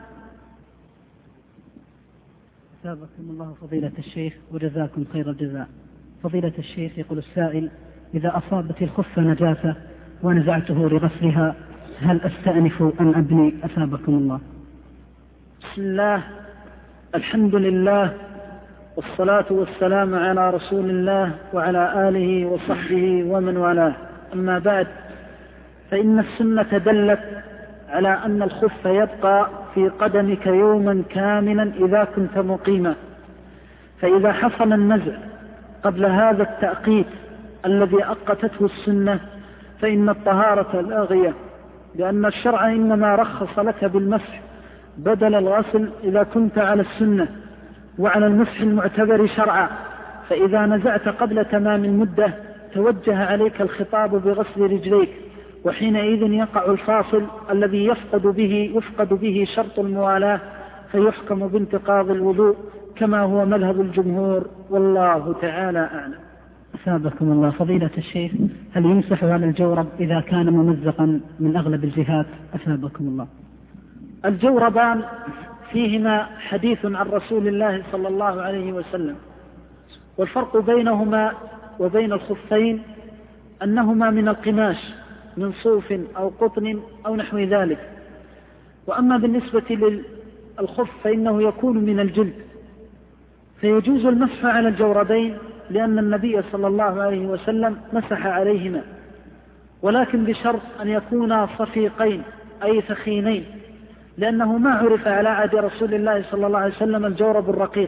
Speaker 3: أثابكم الله فضيلة الشيخ وجزاكم خير الجزاء. فضيلة الشيخ، يقول السائل: إذا أصابت الخف نجاسة ونزعته لغسلها هل أستأنف أم أبني؟ أثابكم الله.
Speaker 2: بسم الله، الحمد لله، والصلاة والسلام على رسول الله وعلى آله وصحبه ومن والاه. أما بعد، فإن السنة دلت على أن الخف يبقى في قدمك يوما كاملا إذا كنت مقيما، فإذا حصل النزع قبل هذا التأقيت الذي أقتته السنة فإن الطهارة لاغية، لأن الشرع إنما رخص لك بالمسح بدل الغسل إذا كنت على السنة وعلى المسح المعتبر شرعا. فإذا نزعت قبل تمام المدة توجه عليك الخطاب بغسل رجليك، وحينئذ يقع الفاصل الذي يفقد به شرط الموالاة، فيحكم بانتقاض الوضوء كما هو مذهب الجمهور، والله تعالى أعلم.
Speaker 3: أثابكم الله. فضيلة الشيخ، هل يمسح على الجورب إذا كان ممزقا من أغلب الجهات؟ أثابكم الله.
Speaker 2: الجوربان فيهما حديث عن رسول الله صلى الله عليه وسلم، والفرق بينهما وبين الخفين أنهما من القماش من صوف أو قطن أو نحو ذلك. وأما بالنسبة للخف فإنه يكون من الجلد، فيجوز المسح على الجوربين لأن النبي صلى الله عليه وسلم مسح عليهما، ولكن بشرط أن يكونا صفيقين أي ثخينين، لأنه ما عرف على عهد رسول الله صلى الله عليه وسلم الجورب الرقيق،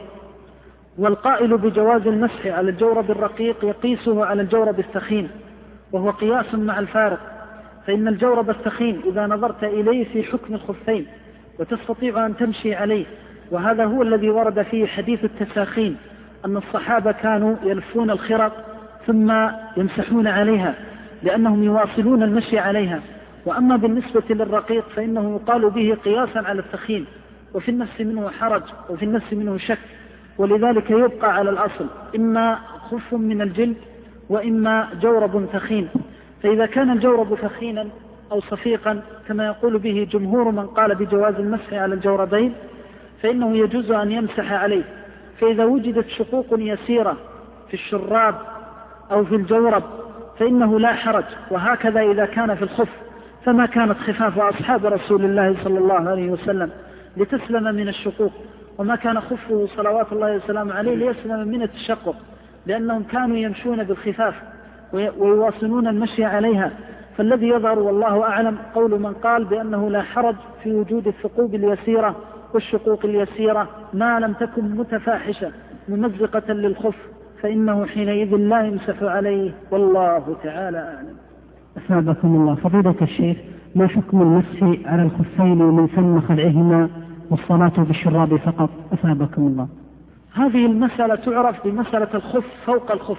Speaker 2: والقائل بجواز المسح على الجورب الرقيق يقيسه على الجورب الثخين، وهو قياس مع الفارق، فإن الجورب الثخين إذا نظرت إليه في حكم الخفين وتستطيع أن تمشي عليه، وهذا هو الذي ورد فيه حديث التساخين أن الصحابة كانوا يلفون الخرق ثم يمسحون عليها لأنهم يواصلون المشي عليها. وأما بالنسبة للرقيق فإنه يقال به قياسا على الثخين، وفي النفس منه حرج وفي النفس منه شك، ولذلك يبقى على الأصل إما خف من الجلد وإما جورب ثخين. فإذا كان الجورب ثخينا أو صفيقا كما يقول به جمهور من قال بجواز المسح على الجوربين فإنه يجوز أن يمسح عليه. فإذا وجدت شقوق يسيرة في الشراب أو في الجورب فإنه لا حرج، وهكذا إذا كان في الخف، فما كانت خفاف أصحاب رسول الله صلى الله عليه وسلم لتسلم من الشقوق، وما كان خفه صلوات الله وسلامه عليه ليسلم من التشقق، لأنهم كانوا يمشون بالخفاف ويواصلون المشي عليها. فالذي يظهر والله أعلم قول من قال بأنه لا حرج في وجود الثقوب اليسيرة والشقوق اليسيرة ما لم تكن متفاحشة ممزقة للخف، فإنه حينئذ لا يمسح عليه، والله تعالى أعلم.
Speaker 3: أثابكم الله. فضيلة الشيخ، ما حكم المسح على الخفين ومن ثم خلعهما والصلاة بالشراب فقط؟ أثابكم الله.
Speaker 2: هذه المسألة تعرف بمسألة الخف فوق الخف،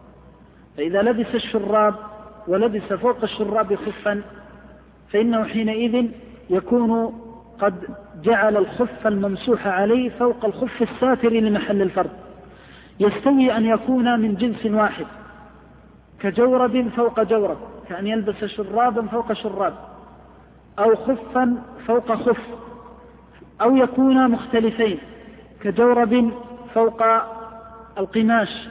Speaker 2: فإذا لبس الشراب ولبس فوق الشراب خفا فإنه حينئذ يكون قد جعل الخف الممسوح عليه فوق الخف الساتر لمحل الفرد. يستوي أن يكون من جنس واحد كجورب فوق جورب، كأن يلبس شرابا فوق شراب، أو خفا فوق خف، أو يكون مختلفين كجورب فوق القماش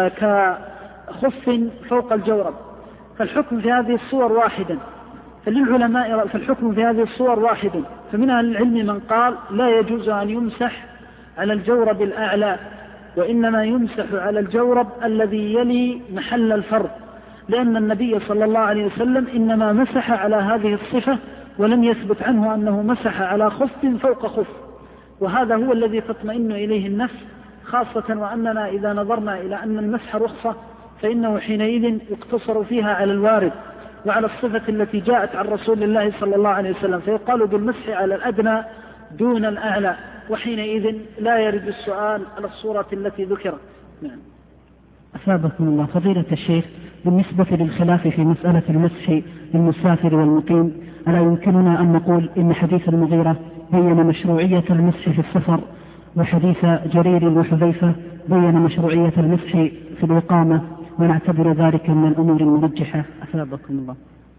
Speaker 2: كخف فوق الجورب. فالحكم في هذه الصور واحدا، فللعلماء فالحكم في هذه الصور واحد. فمن أهل العلم من قال لا يجوز أن يمسح على الجورب الأعلى، وإنما يمسح على الجورب الذي يلي محل الفرد، لأن النبي صلى الله عليه وسلم إنما مسح على هذه الصفة، ولم يثبت عنه أنه مسح على خف فوق خف، وهذا هو الذي تطمئن إليه النفس، خاصة وأننا إذا نظرنا إلى أن المسح رخصة فإنه حينئذ يقتصر فيها على الوارد وعلى الصفة التي جاءت عن رسول الله صلى الله عليه وسلم، فيقال بالمسح على الأدنى دون الأعلى، وحينئذ لا يرد السؤال على الصورة التي ذكرت. نعم.
Speaker 3: أثابكم الله فضيلة الشيخ، بالنسبة للخلاف في مسألة المسح للمسافر والمقيم، ألا يمكننا أن نقول إن حديث المغيرة بين مشروعية المسح في السفر، وحديث جرير وحذيفة بين مشروعية المسح في الإقامة، ونعتبر ذلك من الأمور المرجحة؟ أثابكم الله.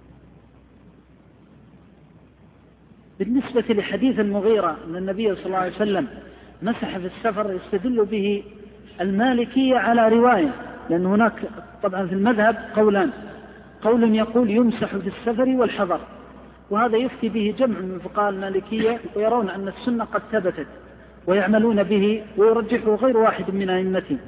Speaker 2: بالنسبة لحديث المغيرة أن النبي صلى الله عليه وسلم مسح في السفر، يستدل به المالكية على رواية، لأن هناك طبعا في المذهب قولان، قول يقول يمسح في السفر والحضر، وهذا يفتي به جمع من فقهاء المالكية، ويرون أن السنة قد ثبتت ويعملون به، ويرجحه غير واحد من أئمتهم.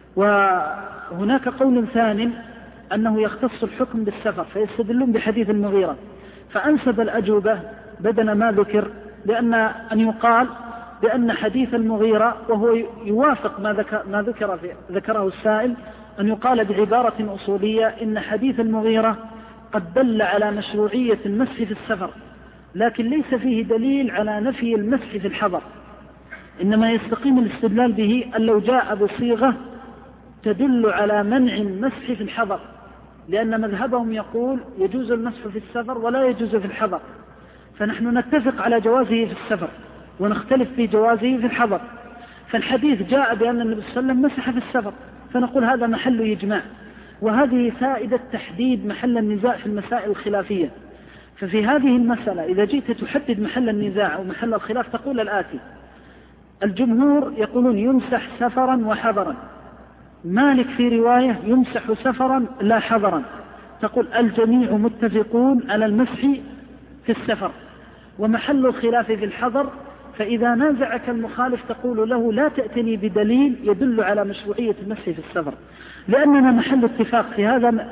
Speaker 2: وهناك قول ثاني أنه يختص الحكم بالسفر، فيستدلون بحديث المغيرة. فأنسب الأجوبة بدل ما ذكر لأن أن يقال بأن حديث المغيرة، وهو يوافق ما ذكره السائل، أن يقال بعبارة أصولية إن حديث المغيرة قد دل على مشروعية المسح في السفر، لكن ليس فيه دليل على نفي المسح في الحضر، إنما يستقيم الاستدلال به أن لو جاء بصيغة تدل على منع المسح في الحضر، لأن مذهبهم يقول يجوز المسح في السفر ولا يجوز في الحضر، فنحن نتفق على جوازه في السفر ونختلف في جوازه في الحضر. فالحديث جاء بأن النبي صلى الله عليه وسلم مسح في السفر، فنقول هذا محل إجماع، وهذه فائدة تحديد محل النزاع في المسائل الخلافية. ففي هذه المسألة إذا جئت تحدد محل النزاع أو محل الخلاف تقول الآتي: الجمهور يقولون يمسح سفرا وحضرا، مالك في رواية يمسح سفرا لا حضرا، تقول الجميع متفقون على المسح في السفر، ومحل الخلاف في الحضر، فإذا نازعك المخالف تقول له لا تأتني بدليل يدل على مشروعية المسح في السفر، لأننا محل اتفاق في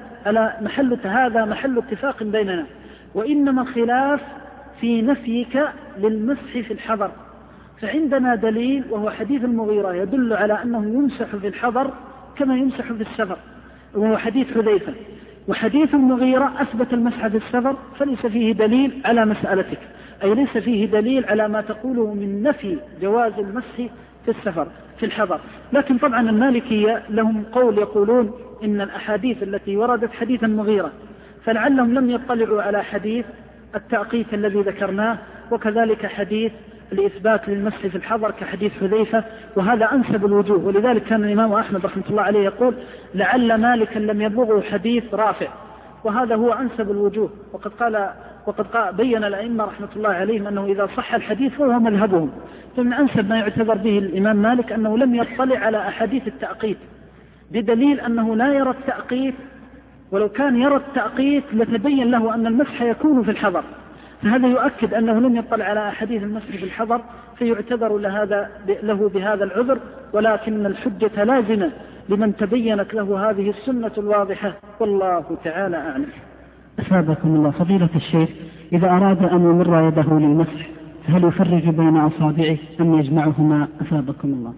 Speaker 2: هذا محل اتفاق بيننا، وإنما الخلاف في نفيك للمسح في الحضر. فعندنا دليل وهو حديث المغيرة يدل على أنه يمسح في الحضر كما يمسح في السفر، وهو حديث حذيفة، وحديث المغيرة أثبت المسح في السفر، فليس فيه دليل على مسألتك، أي ليس فيه دليل على ما تقوله من نفي جواز المسح في السفر في الحضر. لكن طبعا المالكية لهم قول يقولون إن الأحاديث التي وردت حديث المغيرة، فلعلهم لم يطلعوا على حديث التأقيت الذي ذكرناه، وكذلك حديث الإثبات للمسح في الحضر كحديث حذيفة، وهذا أنسب الوجوه. ولذلك كان الإمام أحمد رحمه الله عليه يقول لعل مالكا لم يبلغه حديث رافع، وهذا هو أنسب الوجوه. وقد بين الأئمة رحمة الله عليهم أنه إذا صح الحديث فهو مذهبهم، فمن أنسب ما يعتبر به الإمام مالك أنه لم يطلع على أحاديث التأقيت، بدليل أنه لا يرى التأقيت، ولو كان يرى التأقيت لتبين له أن المسح يكون في الحضر، فهذا يؤكد أنه لم يطلع على أحاديث المسح في الحضر، فيعتبر له بهذا العذر، ولكن الحجة لازمة لمن تبينت له هذه السنة الواضحة، والله تعالى أعلم.
Speaker 3: أثابكم الله فضيلة الشيخ، إذا أراد أن يمر يده للمسح فهل يفرج بين أصابعه أم يجمعهما؟ أثابكم الله.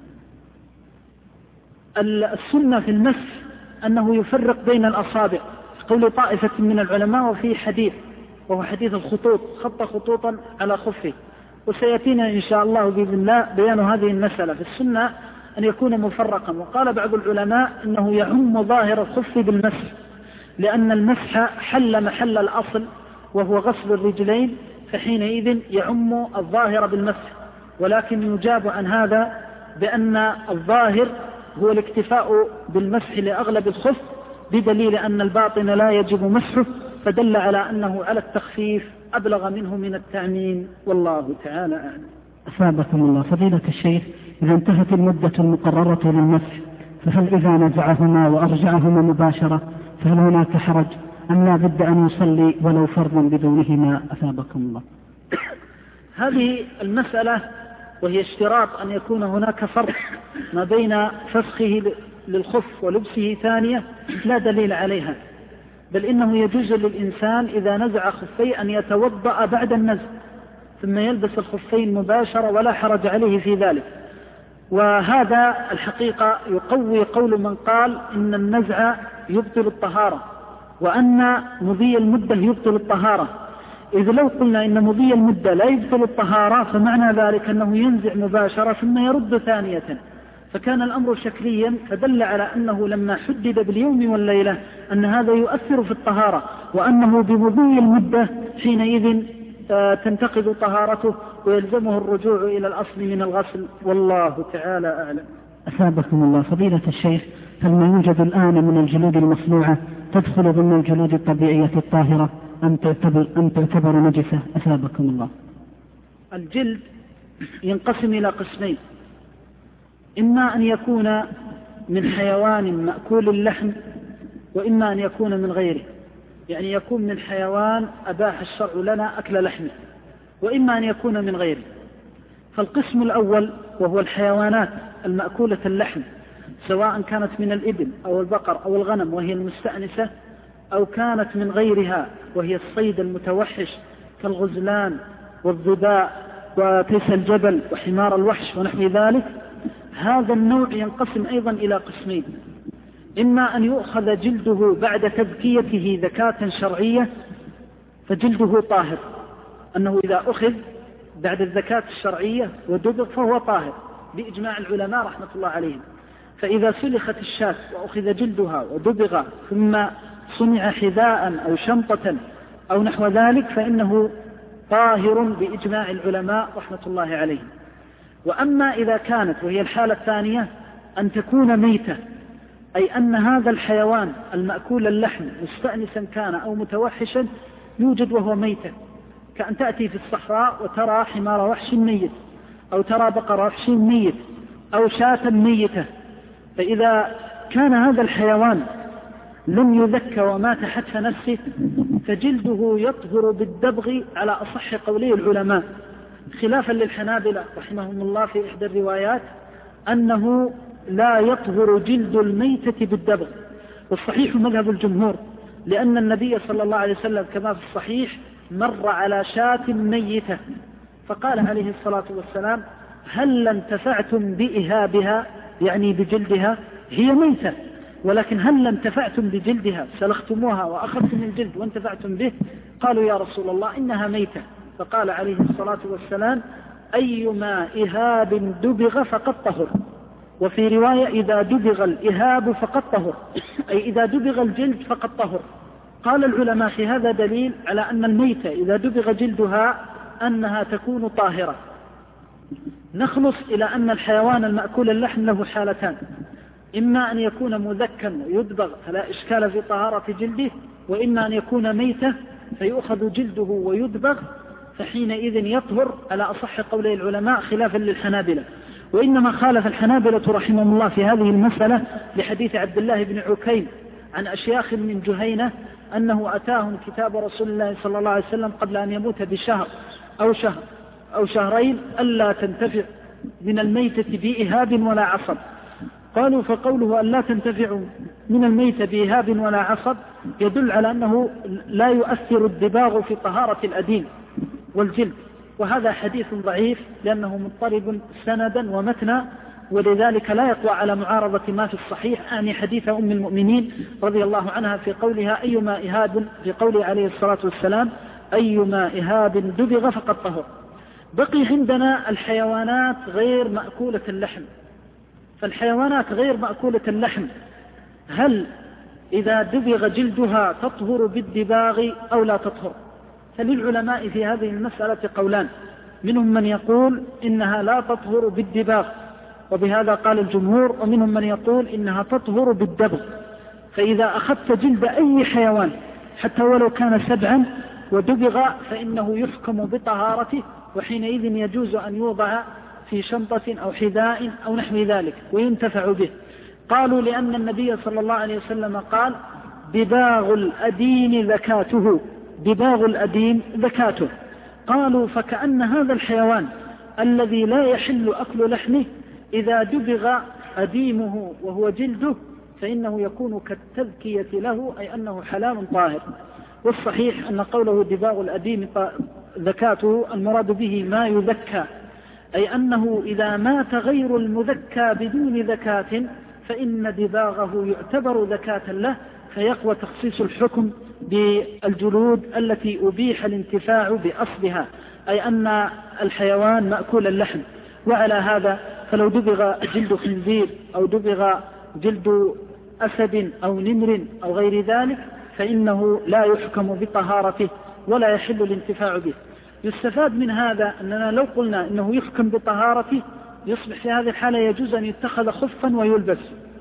Speaker 2: السنة في المسح أنه يفرق بين الأصابع، قول طائفة من العلماء، وفي حديث وهو حديث الخطوط، خط خطوطا على خفه، وسيأتينا إن شاء الله بإذن الله بيان هذه المسألة. في السنة أن يكون مفرقا، وقال بعض العلماء إنه يعم ظاهر الخف بالمسح، لأن المسح حل محل الأصل وهو غسل الرجلين، فحينئذ يعم الظاهر بالمسح. ولكن يجاب عن هذا بأن الظاهر هو الاكتفاء بالمسح لأغلب الخف، بدليل أن الباطن لا يجب مسحه، فدل على أنه على التخفيف أبلغ منه من التعميم، والله تعالى أعلم.
Speaker 3: أثابكم الله فضيلة الشيخ، إذا انتهت المدة المقررة للمسح، فهل إذا نزعهما وأرجعهما مباشرة فهل هناك حرج أم لا بد أن يصلي ولو فرضا بدونهما؟ أثابكم الله.
Speaker 2: هذه المسألة وهي اشتراط أن يكون هناك فرق ما بين فسخه للخف ولبسه ثانية لا دليل عليها، بل إنه يجوز للإنسان إذا نزع خفيه أن يتوضأ بعد النزع ثم يلبس الخفين مباشرة ولا حرج عليه في ذلك. وهذا الحقيقة يقوي قول من قال إن النزع يبطل الطهارة وأن مضي المدة يبطل الطهارة، إذ لو قلنا إن مضي المدة لا يبطل الطهارة فمعنى ذلك أنه ينزع مباشرة ثم يرد ثانية، فكان الأمر شكليا، فدل على أنه لما حدد باليوم والليلة أن هذا يؤثر في الطهارة، وأنه بمضي المدة حينئذ تنتقض طهارته ويلزمه الرجوع إلى الأصل من الغسل، والله تعالى أعلم.
Speaker 3: أثابكم الله. فضيلة الشيخ، هل ما يوجد الآن من الجلود المصنوعة تدخل ضمن الجلود الطبيعية الطاهرة أم تعتبر نجسة؟ أثابكم الله.
Speaker 2: الجلد ينقسم إلى قسمين، إما أن يكون من حيوان مأكول اللحم، وإما أن يكون من غيره، يعني يكون من حيوان أباح الشرع لنا أكل لحمه، وإما أن يكون من غيره. فالقسم الأول وهو الحيوانات المأكولة اللحم، سواء كانت من الإبل أو البقر أو الغنم وهي المستأنسة، أو كانت من غيرها وهي الصيد المتوحش كالغزلان والظباء وتيس الجبل وحمار الوحش ونحو ذلك، هذا النوع ينقسم أيضا إلى قسمين، إما أن يؤخذ جلده بعد تزكيته زكاة شرعية فجلده طاهر، أنه إذا أخذ بعد الزكاة الشرعية ودبغ فهو طاهر بإجماع العلماء رحمة الله عليهم. فإذا سلخت الشاة وأخذ جلدها ودبغ ثم صنع حذاء أو شنطة أو نحو ذلك فإنه طاهر بإجماع العلماء رحمة الله عليهم. وأما إذا كانت، وهي الحالة الثانية، أن تكون ميتة، أي أن هذا الحيوان المأكول اللحم مستأنسا كان أو متوحشا يوجد وهو ميتا، كأن تأتي في الصحراء وترى حمار وحش ميت، أو ترى بقر وحش ميت، أو شاة ميتة، فإذا كان هذا الحيوان لم يذكى ومات حتف نفسه فجلده يطهر بالدبغ على أصح قولي العلماء، خلافا للحنابلة رحمهم الله في إحدى الروايات أنه لا يطهر جلد الميتة بالدبغ، والصحيح مذهب الجمهور، لأن النبي صلى الله عليه وسلم كما في الصحيح مر على شاة ميتة فقال عليه الصلاة والسلام: هل انتفعتم بإهابها، يعني بجلدها، هي ميتة، ولكن هل انتفعتم بجلدها، سلختموها وأخذتم الجلد وانتفعتم به؟ قالوا: يا رسول الله إنها ميتة. فقال عليه الصلاة والسلام: أيما إهاب دبغ فقد طهر، وفي رواية: إذا دبغ الإهاب فقد طهر، أي إذا دبغ الجلد فقد طهر. قال العلماء في هذا دليل على أن الميتة إذا دبغ جلدها أنها تكون طاهرة. نخلص إلى أن الحيوان المأكول اللحم له حالتان، إما أن يكون مذكا ويدبغ فلا إشكال في طهارة جلده، وإما أن يكون ميتة فيؤخذ جلده ويدبغ فحينئذ يطهر على أصح قولي العلماء خلافا للحنابلة. وإنما خالف الحنابلة رحمهم الله في هذه المسألة لحديث عبد الله بن عكيم عن أشياخ من جهينة أنه أتاهم كتاب رسول الله صلى الله عليه وسلم قبل أن يموت بشهر أو شهرين ألا تنتفع من الميتة بإهاب ولا عصب. قالوا: فقوله ألا تنتفع من الميتة بإهاب ولا عصب يدل على أنه لا يؤثر الدباغ في طهارة الأديم والجلد، وهذا حديث ضعيف لأنه مضطرب سندا ومتنا، ولذلك لا يقوى على معارضة ما في الصحيح، أعني حديث أم المؤمنين رضي الله عنها في قولها: أيما إهاب، في قوله عليه الصلاة والسلام: أيما إهاب دبغ فقد طهر. بقي عندنا الحيوانات غير مأكولة اللحم. فالحيوانات غير مأكولة اللحم هل إذا دبغ جلدها تطهر بالدباغ أو لا تطهر؟ فللعلماء في هذه المسألة قولان، منهم من يقول إنها لا تطهر بالدباغ وبهذا قال الجمهور، ومنهم من يقول إنها تطهر بالدبغ. فإذا أخذت جلد أي حيوان حتى ولو كان سبعا ودبغ فإنه يحكم بطهارته، وحينئذ يجوز أن يوضع في شنطة أو حذاء أو نحو ذلك وينتفع به. قالوا: لأن النبي صلى الله عليه وسلم قال: دباغ الأدين زكاته، دباغ الأدين زكاته. قالوا: فكأن هذا الحيوان الذي لا يحل أكل لحمه إذا دبغ أديمه وهو جلده فإنه يكون كالتذكية له، أي أنه حلال طاهر. والصحيح أن قوله دباغ الأديم زكاته المراد به ما يذكى، أي أنه إذا مات غير المذكى بدون زكاة فإن دباغه يعتبر زكاة له، فيقوى تخصيص الحكم بالجلود التي أبيح الانتفاع بأصلها، أي أن الحيوان مأكول اللحم. وعلى هذا فلو دبغ جلد خنزير أو دبغ جلد أسد أو نمر أو غير ذلك فإنه لا يحكم بطهارته ولا يحل الانتفاع به. يستفاد من هذا أننا لو قلنا إنه يحكم بطهارته يصبح في هذه الحالة يجوز أن يتخذ خفا ويلبس،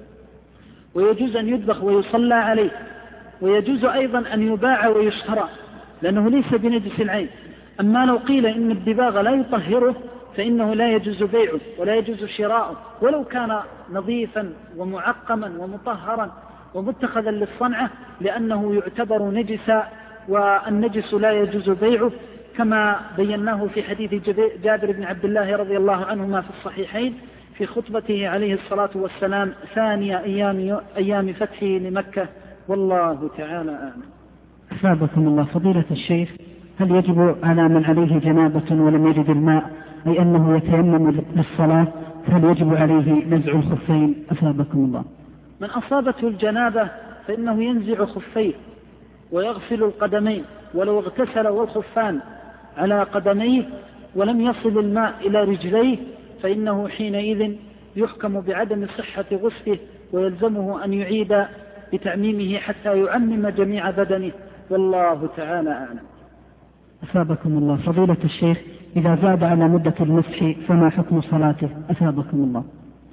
Speaker 2: ويجوز أن يدبغ ويصلى عليه، ويجوز أيضا أن يباع ويشترى لأنه ليس بنجس العين. أما لو قيل إن الدباغ لا يطهره فإنه لا يجوز بيعه ولا يجوز شراؤه ولو كان نظيفا ومعقما ومطهرا ومتخذا للصنعة، لأنه يعتبر نجسا، والنجس لا يجوز بيعه، كما بيناه في حديث جابر بن عبد الله رضي الله عنهما في الصحيحين في خطبته عليه الصلاة والسلام ثاني أيام فتحه لمكة. والله تعالى أعلم.
Speaker 3: أثابكم الله. فضيلة الشيخ، هل يجب على من عليه جنابة ولم يجد الماء أي أنه يتيمم للصلاة، هل يجب عليه نزع الخفين؟ أثابكم الله.
Speaker 2: من أصابته الجنابة فإنه ينزع خفيه ويغسل القدمين، ولو اغتسل والخفان على قدميه ولم يصل الماء إلى رجليه فإنه حينئذ يحكم بعدم صحة غسله ويلزمه أن يعيد بتعميمه حتى يعمم جميع بدنه. والله تعالى أعلم.
Speaker 3: أثابكم الله. فضيلة الشيخ، إذا زاد على مدة المسح فما حكم صلاته؟ أثابكم الله.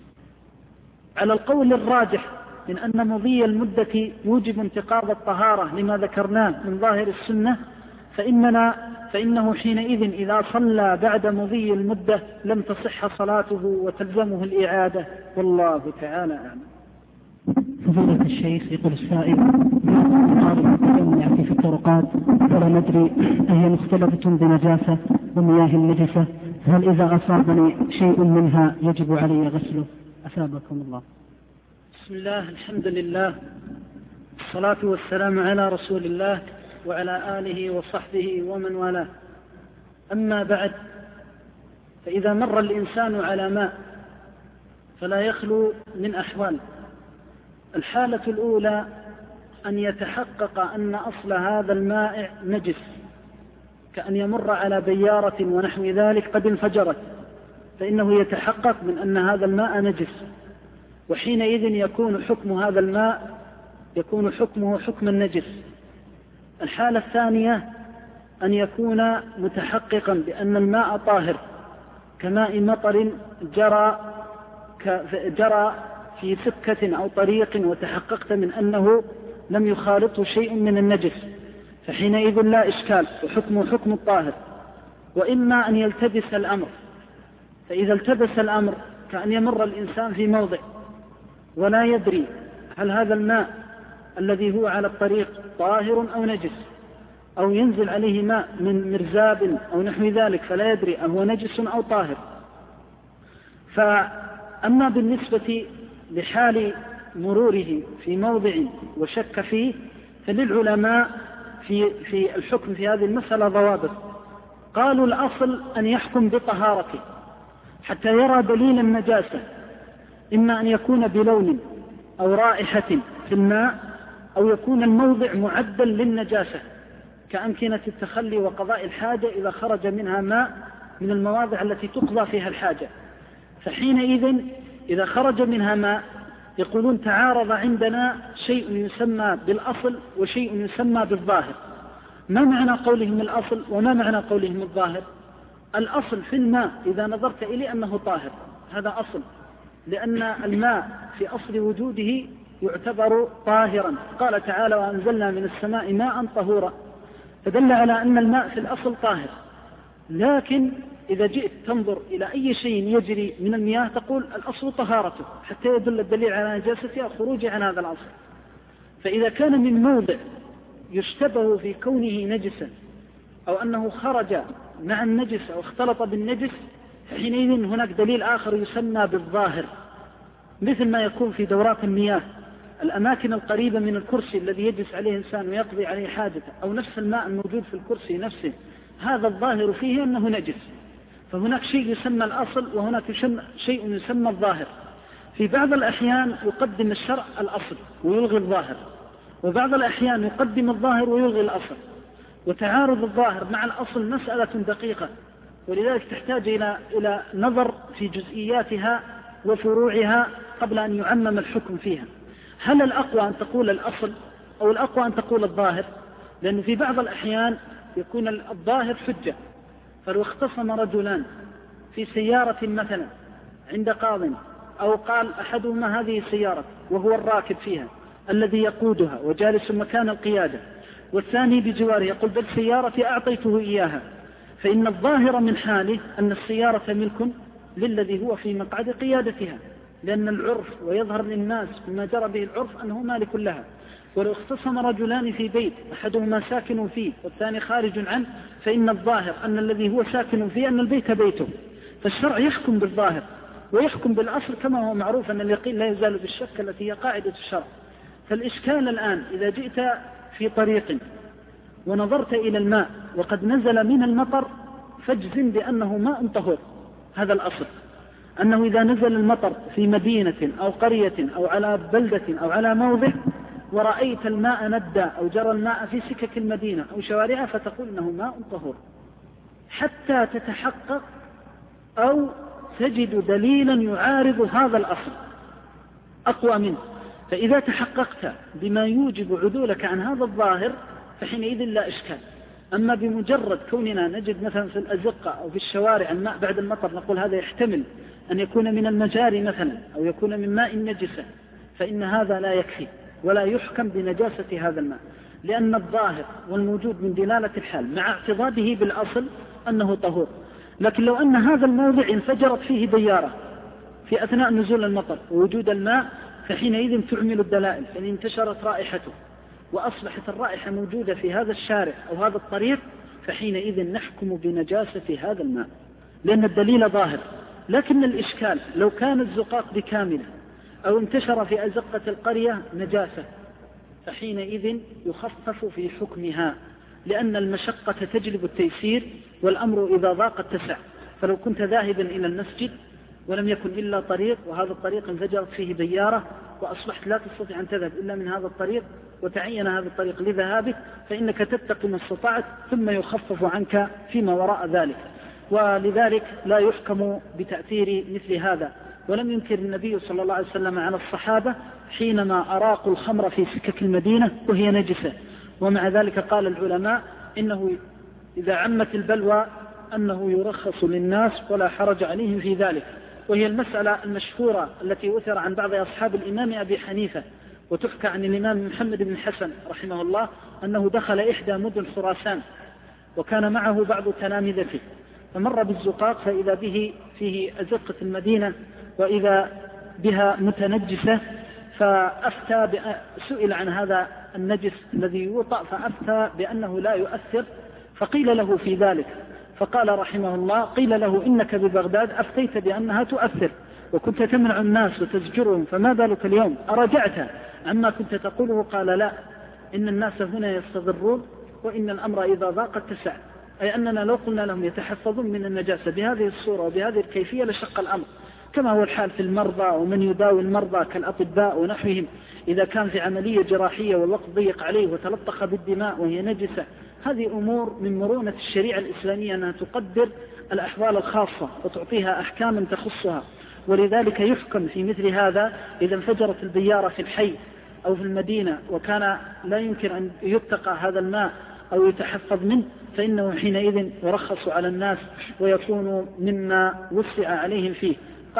Speaker 2: على القول الراجح من أن مضي المدة يوجب انتقاض الطهارة لما ذكرناه من ظاهر السنة، فإنه حينئذ إذا صلى بعد مضي المدة لم تصح صلاته وتلزمه الإعادة. والله تعالى أعلم.
Speaker 3: فضيلة الشيخ، يقول السائل: يأتي في الطرقات ولا ندري أهي مختلفة بنجاسة ومياه النجسة، هل إذا أصابني شيء منها يجب علي غسله؟ أثابكم الله.
Speaker 2: بسم الله، الحمد لله، الصلاة والسلام على رسول الله وعلى آله وصحبه ومن والاه. أما بعد، فإذا مر الإنسان على ماء فلا يخلو من أحوال. الحالة الأولى أن يتحقق أن أصل هذا الماء نجس، كأن يمر على بيارة ونحو ذلك قد انفجرت، فإنه يتحقق من أن هذا الماء نجس، وحينئذ يكون حكم هذا الماء يكون حكمه حكم النجس. الحالة الثانية أن يكون متحققا بأن الماء طاهر، كماء مطر جرى في سكة أو طريق وتحققت من أنه لم يخالطه شيء من النجس، فحينئذ لا إشكال وحكمه حكم الطاهر. وإما أن يلتبس الأمر، فإذا التبس الأمر كأن يمر الإنسان في موضع ولا يدري هل هذا الماء الذي هو على الطريق طاهر أو نجس، أو ينزل عليه ماء من مرزاب أو نحو ذلك فلا يدري أهو نجس أو طاهر. فأما بالنسبة لحال مروره في موضع وشك فيه، فللعلماء في الحكم في هذه المسألة ضوابط. قالوا الأصل أن يحكم بطهارته حتى يرى دليل النجاسة، إما أن يكون بلون أو رائحة في الماء، أو يكون الموضع معدا للنجاسة كأمكنة التخلي وقضاء الحاجة إذا خرج منها ماء من المواضع التي تقضى فيها الحاجة. فحينئذ إذا خرج منها ماء يقولون تعارض عندنا شيء يسمى بالأصل وشيء يسمى بالظاهر. ما معنى قولهم الأصل وما معنى قولهم الظاهر؟ الأصل في الماء إذا نظرت إليه أنه طاهر، هذا أصل، لأن الماء في أصل وجوده يعتبر طاهرا. قال تعالى: وأنزلنا من السماء ماء طهورا، فدل على أن الماء في الأصل طاهر. لكن إذا جئت تنظر إلى أي شيء يجري من المياه تقول الأصل طهارته حتى يدل الدليل على نجاسته خروج عن هذا الأصل. فإذا كان من موضع يشتبه في كونه نجسا أو أنه خرج مع النجس أو اختلط بالنجس، حينئذ هناك دليل آخر يسمى بالظاهر، مثل ما يكون في دورات المياه، الأماكن القريبة من الكرسي الذي يجلس عليه إنسان ويقضي عليه حاجته، أو نفس الماء الموجود في الكرسي نفسه، هذا الظاهر فيه أنه نجس. فهناك شيء يسمى الأصل وهناك شيء يسمى الظاهر. في بعض الأحيان يقدم الشرع الأصل ويلغي الظاهر، وبعض الأحيان يقدم الظاهر ويلغي الأصل، وتعارض الظاهر مع الأصل مسألة دقيقة، ولذلك تحتاج إلى نظر في جزئياتها وفروعها قبل أن يعمم الحكم فيها. هل الأقوى أن تقول الأصل أو الأقوى أن تقول الظاهر؟ لأن في بعض الأحيان يكون الظاهر حجة، فلو اختصم رجلان في سيارة مثلا عند قاض، أو قال أحدهما هذه سيارة وهو الراكب فيها الذي يقودها وجالس مكان القيادة، والثاني بجواره يقول بل سيارتي أعطيته إياها، فإن الظاهر من حاله أن السيارة ملك للذي هو في مقعد قيادتها، لأن العرف ويظهر للناس بما جرى به العرف أنه مالك لها. ولو اختصم رجلان في بيت أحدهما ساكن فيه والثاني خارج عنه، فإن الظاهر أن الذي هو ساكن فيه أن البيت بيته، فالشرع يحكم بالظاهر ويحكم بالأصل كما هو معروف أن اليقين لا يزال بالشك التي هي قاعدة الشرع. فالإشكال الآن إذا جئت في طريق ونظرت إلى الماء وقد نزل من المطر فاجزم بأنه ماء طهور، هذا الأصل، أنه إذا نزل المطر في مدينة أو قرية أو على بلدة أو على موضع ورأيت الماء ندى أو جرى الماء في سكك المدينة أو شوارعها فتقول إنه ماء طهور، حتى تتحقق أو تجد دليلا يعارض هذا الأصل أقوى منه. فإذا تحققت بما يوجب عدولك عن هذا الظاهر فحينئذ لا إشكال. أما بمجرد كوننا نجد مثلا في الأزقة أو في الشوارع الماء بعد المطر نقول هذا يحتمل أن يكون من المجاري مثلا أو يكون من ماء نجسة، فإن هذا لا يكفي ولا يحكم بنجاسة هذا الماء، لأن الظاهر والموجود من دلالة الحال مع اعتضاده بالأصل أنه طهور. لكن لو أن هذا الموضع انفجرت فيه بيارة في أثناء نزول المطر ووجود الماء فحينئذ تعمل الدلائل، فإن انتشرت رائحته وأصبحت الرائحة موجودة في هذا الشارع أو هذا الطريق فحينئذ نحكم بنجاسة هذا الماء لأن الدليل ظاهر. لكن الإشكال لو كان الزقاق بكامله أو انتشر في أزقة القرية نجاسة فحينئذ يخفف في حكمها، لأن المشقة تجلب التيسير والأمر إذا ضاق اتسع. فلو كنت ذاهبا إلى المسجد ولم يكن إلا طريق وهذا الطريق انفجرت فيه بيارة وأصبحت لا تستطيع أن تذهب إلا من هذا الطريق وتعين هذا الطريق لذهابك، فإنك تتقي ما استطعت ثم يخفف عنك فيما وراء ذلك. ولذلك لا يحكم بتأثير مثل هذا. ولم ينكر النبي صلى الله عليه وسلم على الصحابة حينما أراقوا الخمر في سكك المدينة وهي نجسة، ومع ذلك قال العلماء إنه إذا عمت البلوى أنه يرخص للناس ولا حرج عليهم في ذلك. وهي المسألة المشهورة التي أثر عن بعض أصحاب الإمام أبي حنيفة، وتحكى عن الإمام محمد بن حسن رحمه الله أنه دخل إحدى مدن خراسان وكان معه بعض تلامذته، فمر بالزقاق فإذا به فيه أزقة المدينة وإذا بها متنجسة، فأفتى سئل عن هذا النجس الذي يوطأ فأفتى بأنه لا يؤثر، فقيل له في ذلك فقال رحمه الله قيل له إنك ببغداد أفتيت بأنها تؤثر وكنت تمنع الناس وتزجرهم، فما بالك اليوم أرجعت عما كنت تقوله؟ قال لا، إن الناس هنا يستضرون وإن الأمر إذا ضاق اتسع، أي أننا لو قلنا لهم يتحفظون من النجاسة بهذه الصورة وبهذه الكيفية لشق الأمر، كما هو الحال في المرضى ومن يداوي المرضى كالأطباء ونحوهم، إذا كان في عملية جراحية والوقت ضيق عليه وتلطخ بالدماء وهي نجسة. هذه أمور من مرونة الشريعة الإسلامية أنها تقدر الأحوال الخاصة وتعطيها أحكاما تخصها. ولذلك يحكم في مثل هذا إذا انفجرت البيارة في الحي أو في المدينة وكان لا يمكن أن يتقى هذا الماء أو يتحفظ منه، فإنه حينئذ يرخص على الناس ويكون مما وسع عليهم فيه.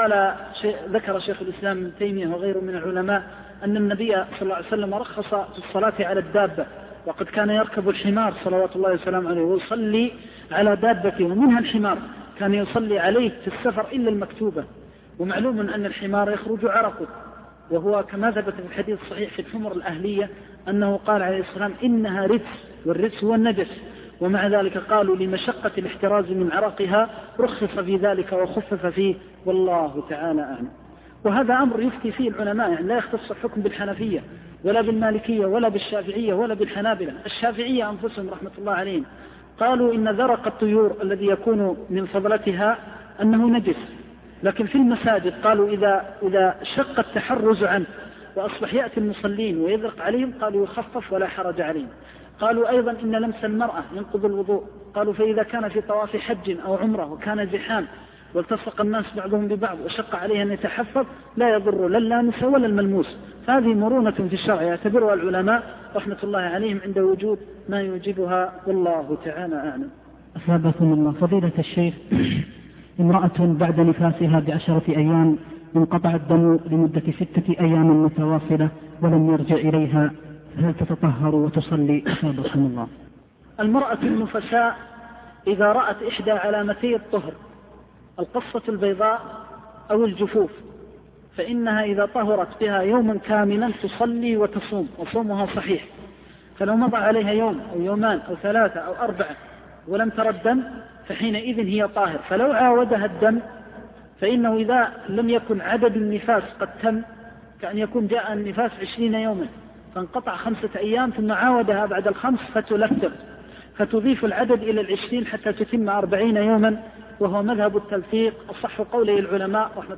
Speaker 2: ذكر شيخ الإسلام ابن تيمية وغيره من العلماء أن النبي صلى الله عليه وسلم رخص في الصلاة على الدابة، وقد كان يركب الحمار صلوات الله وسلامه عليه ويصلي على دابته، ومنها الحمار كان يصلي عليه في السفر إلا المكتوبة. ومعلوم أن الحمار يخرج عرقه، وهو كما ثبت في الحديث الصحيح في الحمر الأهلية أنه قال عليه السلام إنها رجس، والرجس هو النجس، ومع ذلك قالوا لمشقة الاحتراز من عرقها رخص في ذلك وخفف فيه، والله تعالى أعلم. وهذا أمر يفتي فيه العلماء، يعني لا يختص الحكم بالحنفية ولا بالمالكية ولا بالشافعية ولا بالحنابلة. الشافعية أنفسهم رحمة الله عليهم قالوا إن ذرق الطيور الذي يكون من فضلتها أنه نجس، لكن في المساجد قالوا إذا شق التحرز عنه وأصبح يأتي المصلين ويذرق عليهم، قالوا يخفف ولا حرج عليهم. قالوا أيضا إن لمس المرأة ينقض الوضوء، قالوا فإذا كان في طواف حج أو عمره وكان زحام والتصق الناس بعضهم ببعض وشق عليه أن يتحفظ لا يضر لا اللامس ولا الملموس. فهذه مرونة في الشرع يعتبرها العلماء رحمة الله عليهم عند وجود ما يوجبها، والله تعالى أعلم.
Speaker 3: أثابكم الله. فضيلة الشيخ، امرأة بعد نفاسها ب10 أيام انقطع الدم لمدة 6 أيام متواصلة ولم يرجع إليها، هل تتطهر وتصلي؟ أثابكم الله.
Speaker 2: المرأة النفساء إذا رأت إحدى علامتي الطهر، القصة البيضاء أو الجفوف، فإنها إذا طهرت بها يوما كاملا تصلي وتصوم، وصومها صحيح. فلو مضى عليها يوم أو يومان أو 3 أو 4 ولم ترى الدم فحينئذ هي طاهر. فلو عاودها الدم فإنه إذا لم يكن عدد النفاس قد تم، كأن يكون جاء النفاس 20 يوما فانقطع 5 أيام ثم عاودها بعد 5 فتلفق، فتضيف العدد إلى 20 حتى تتم 40 يوما، وهو مذهب التلفيق. الصح قوله العلماء رحمة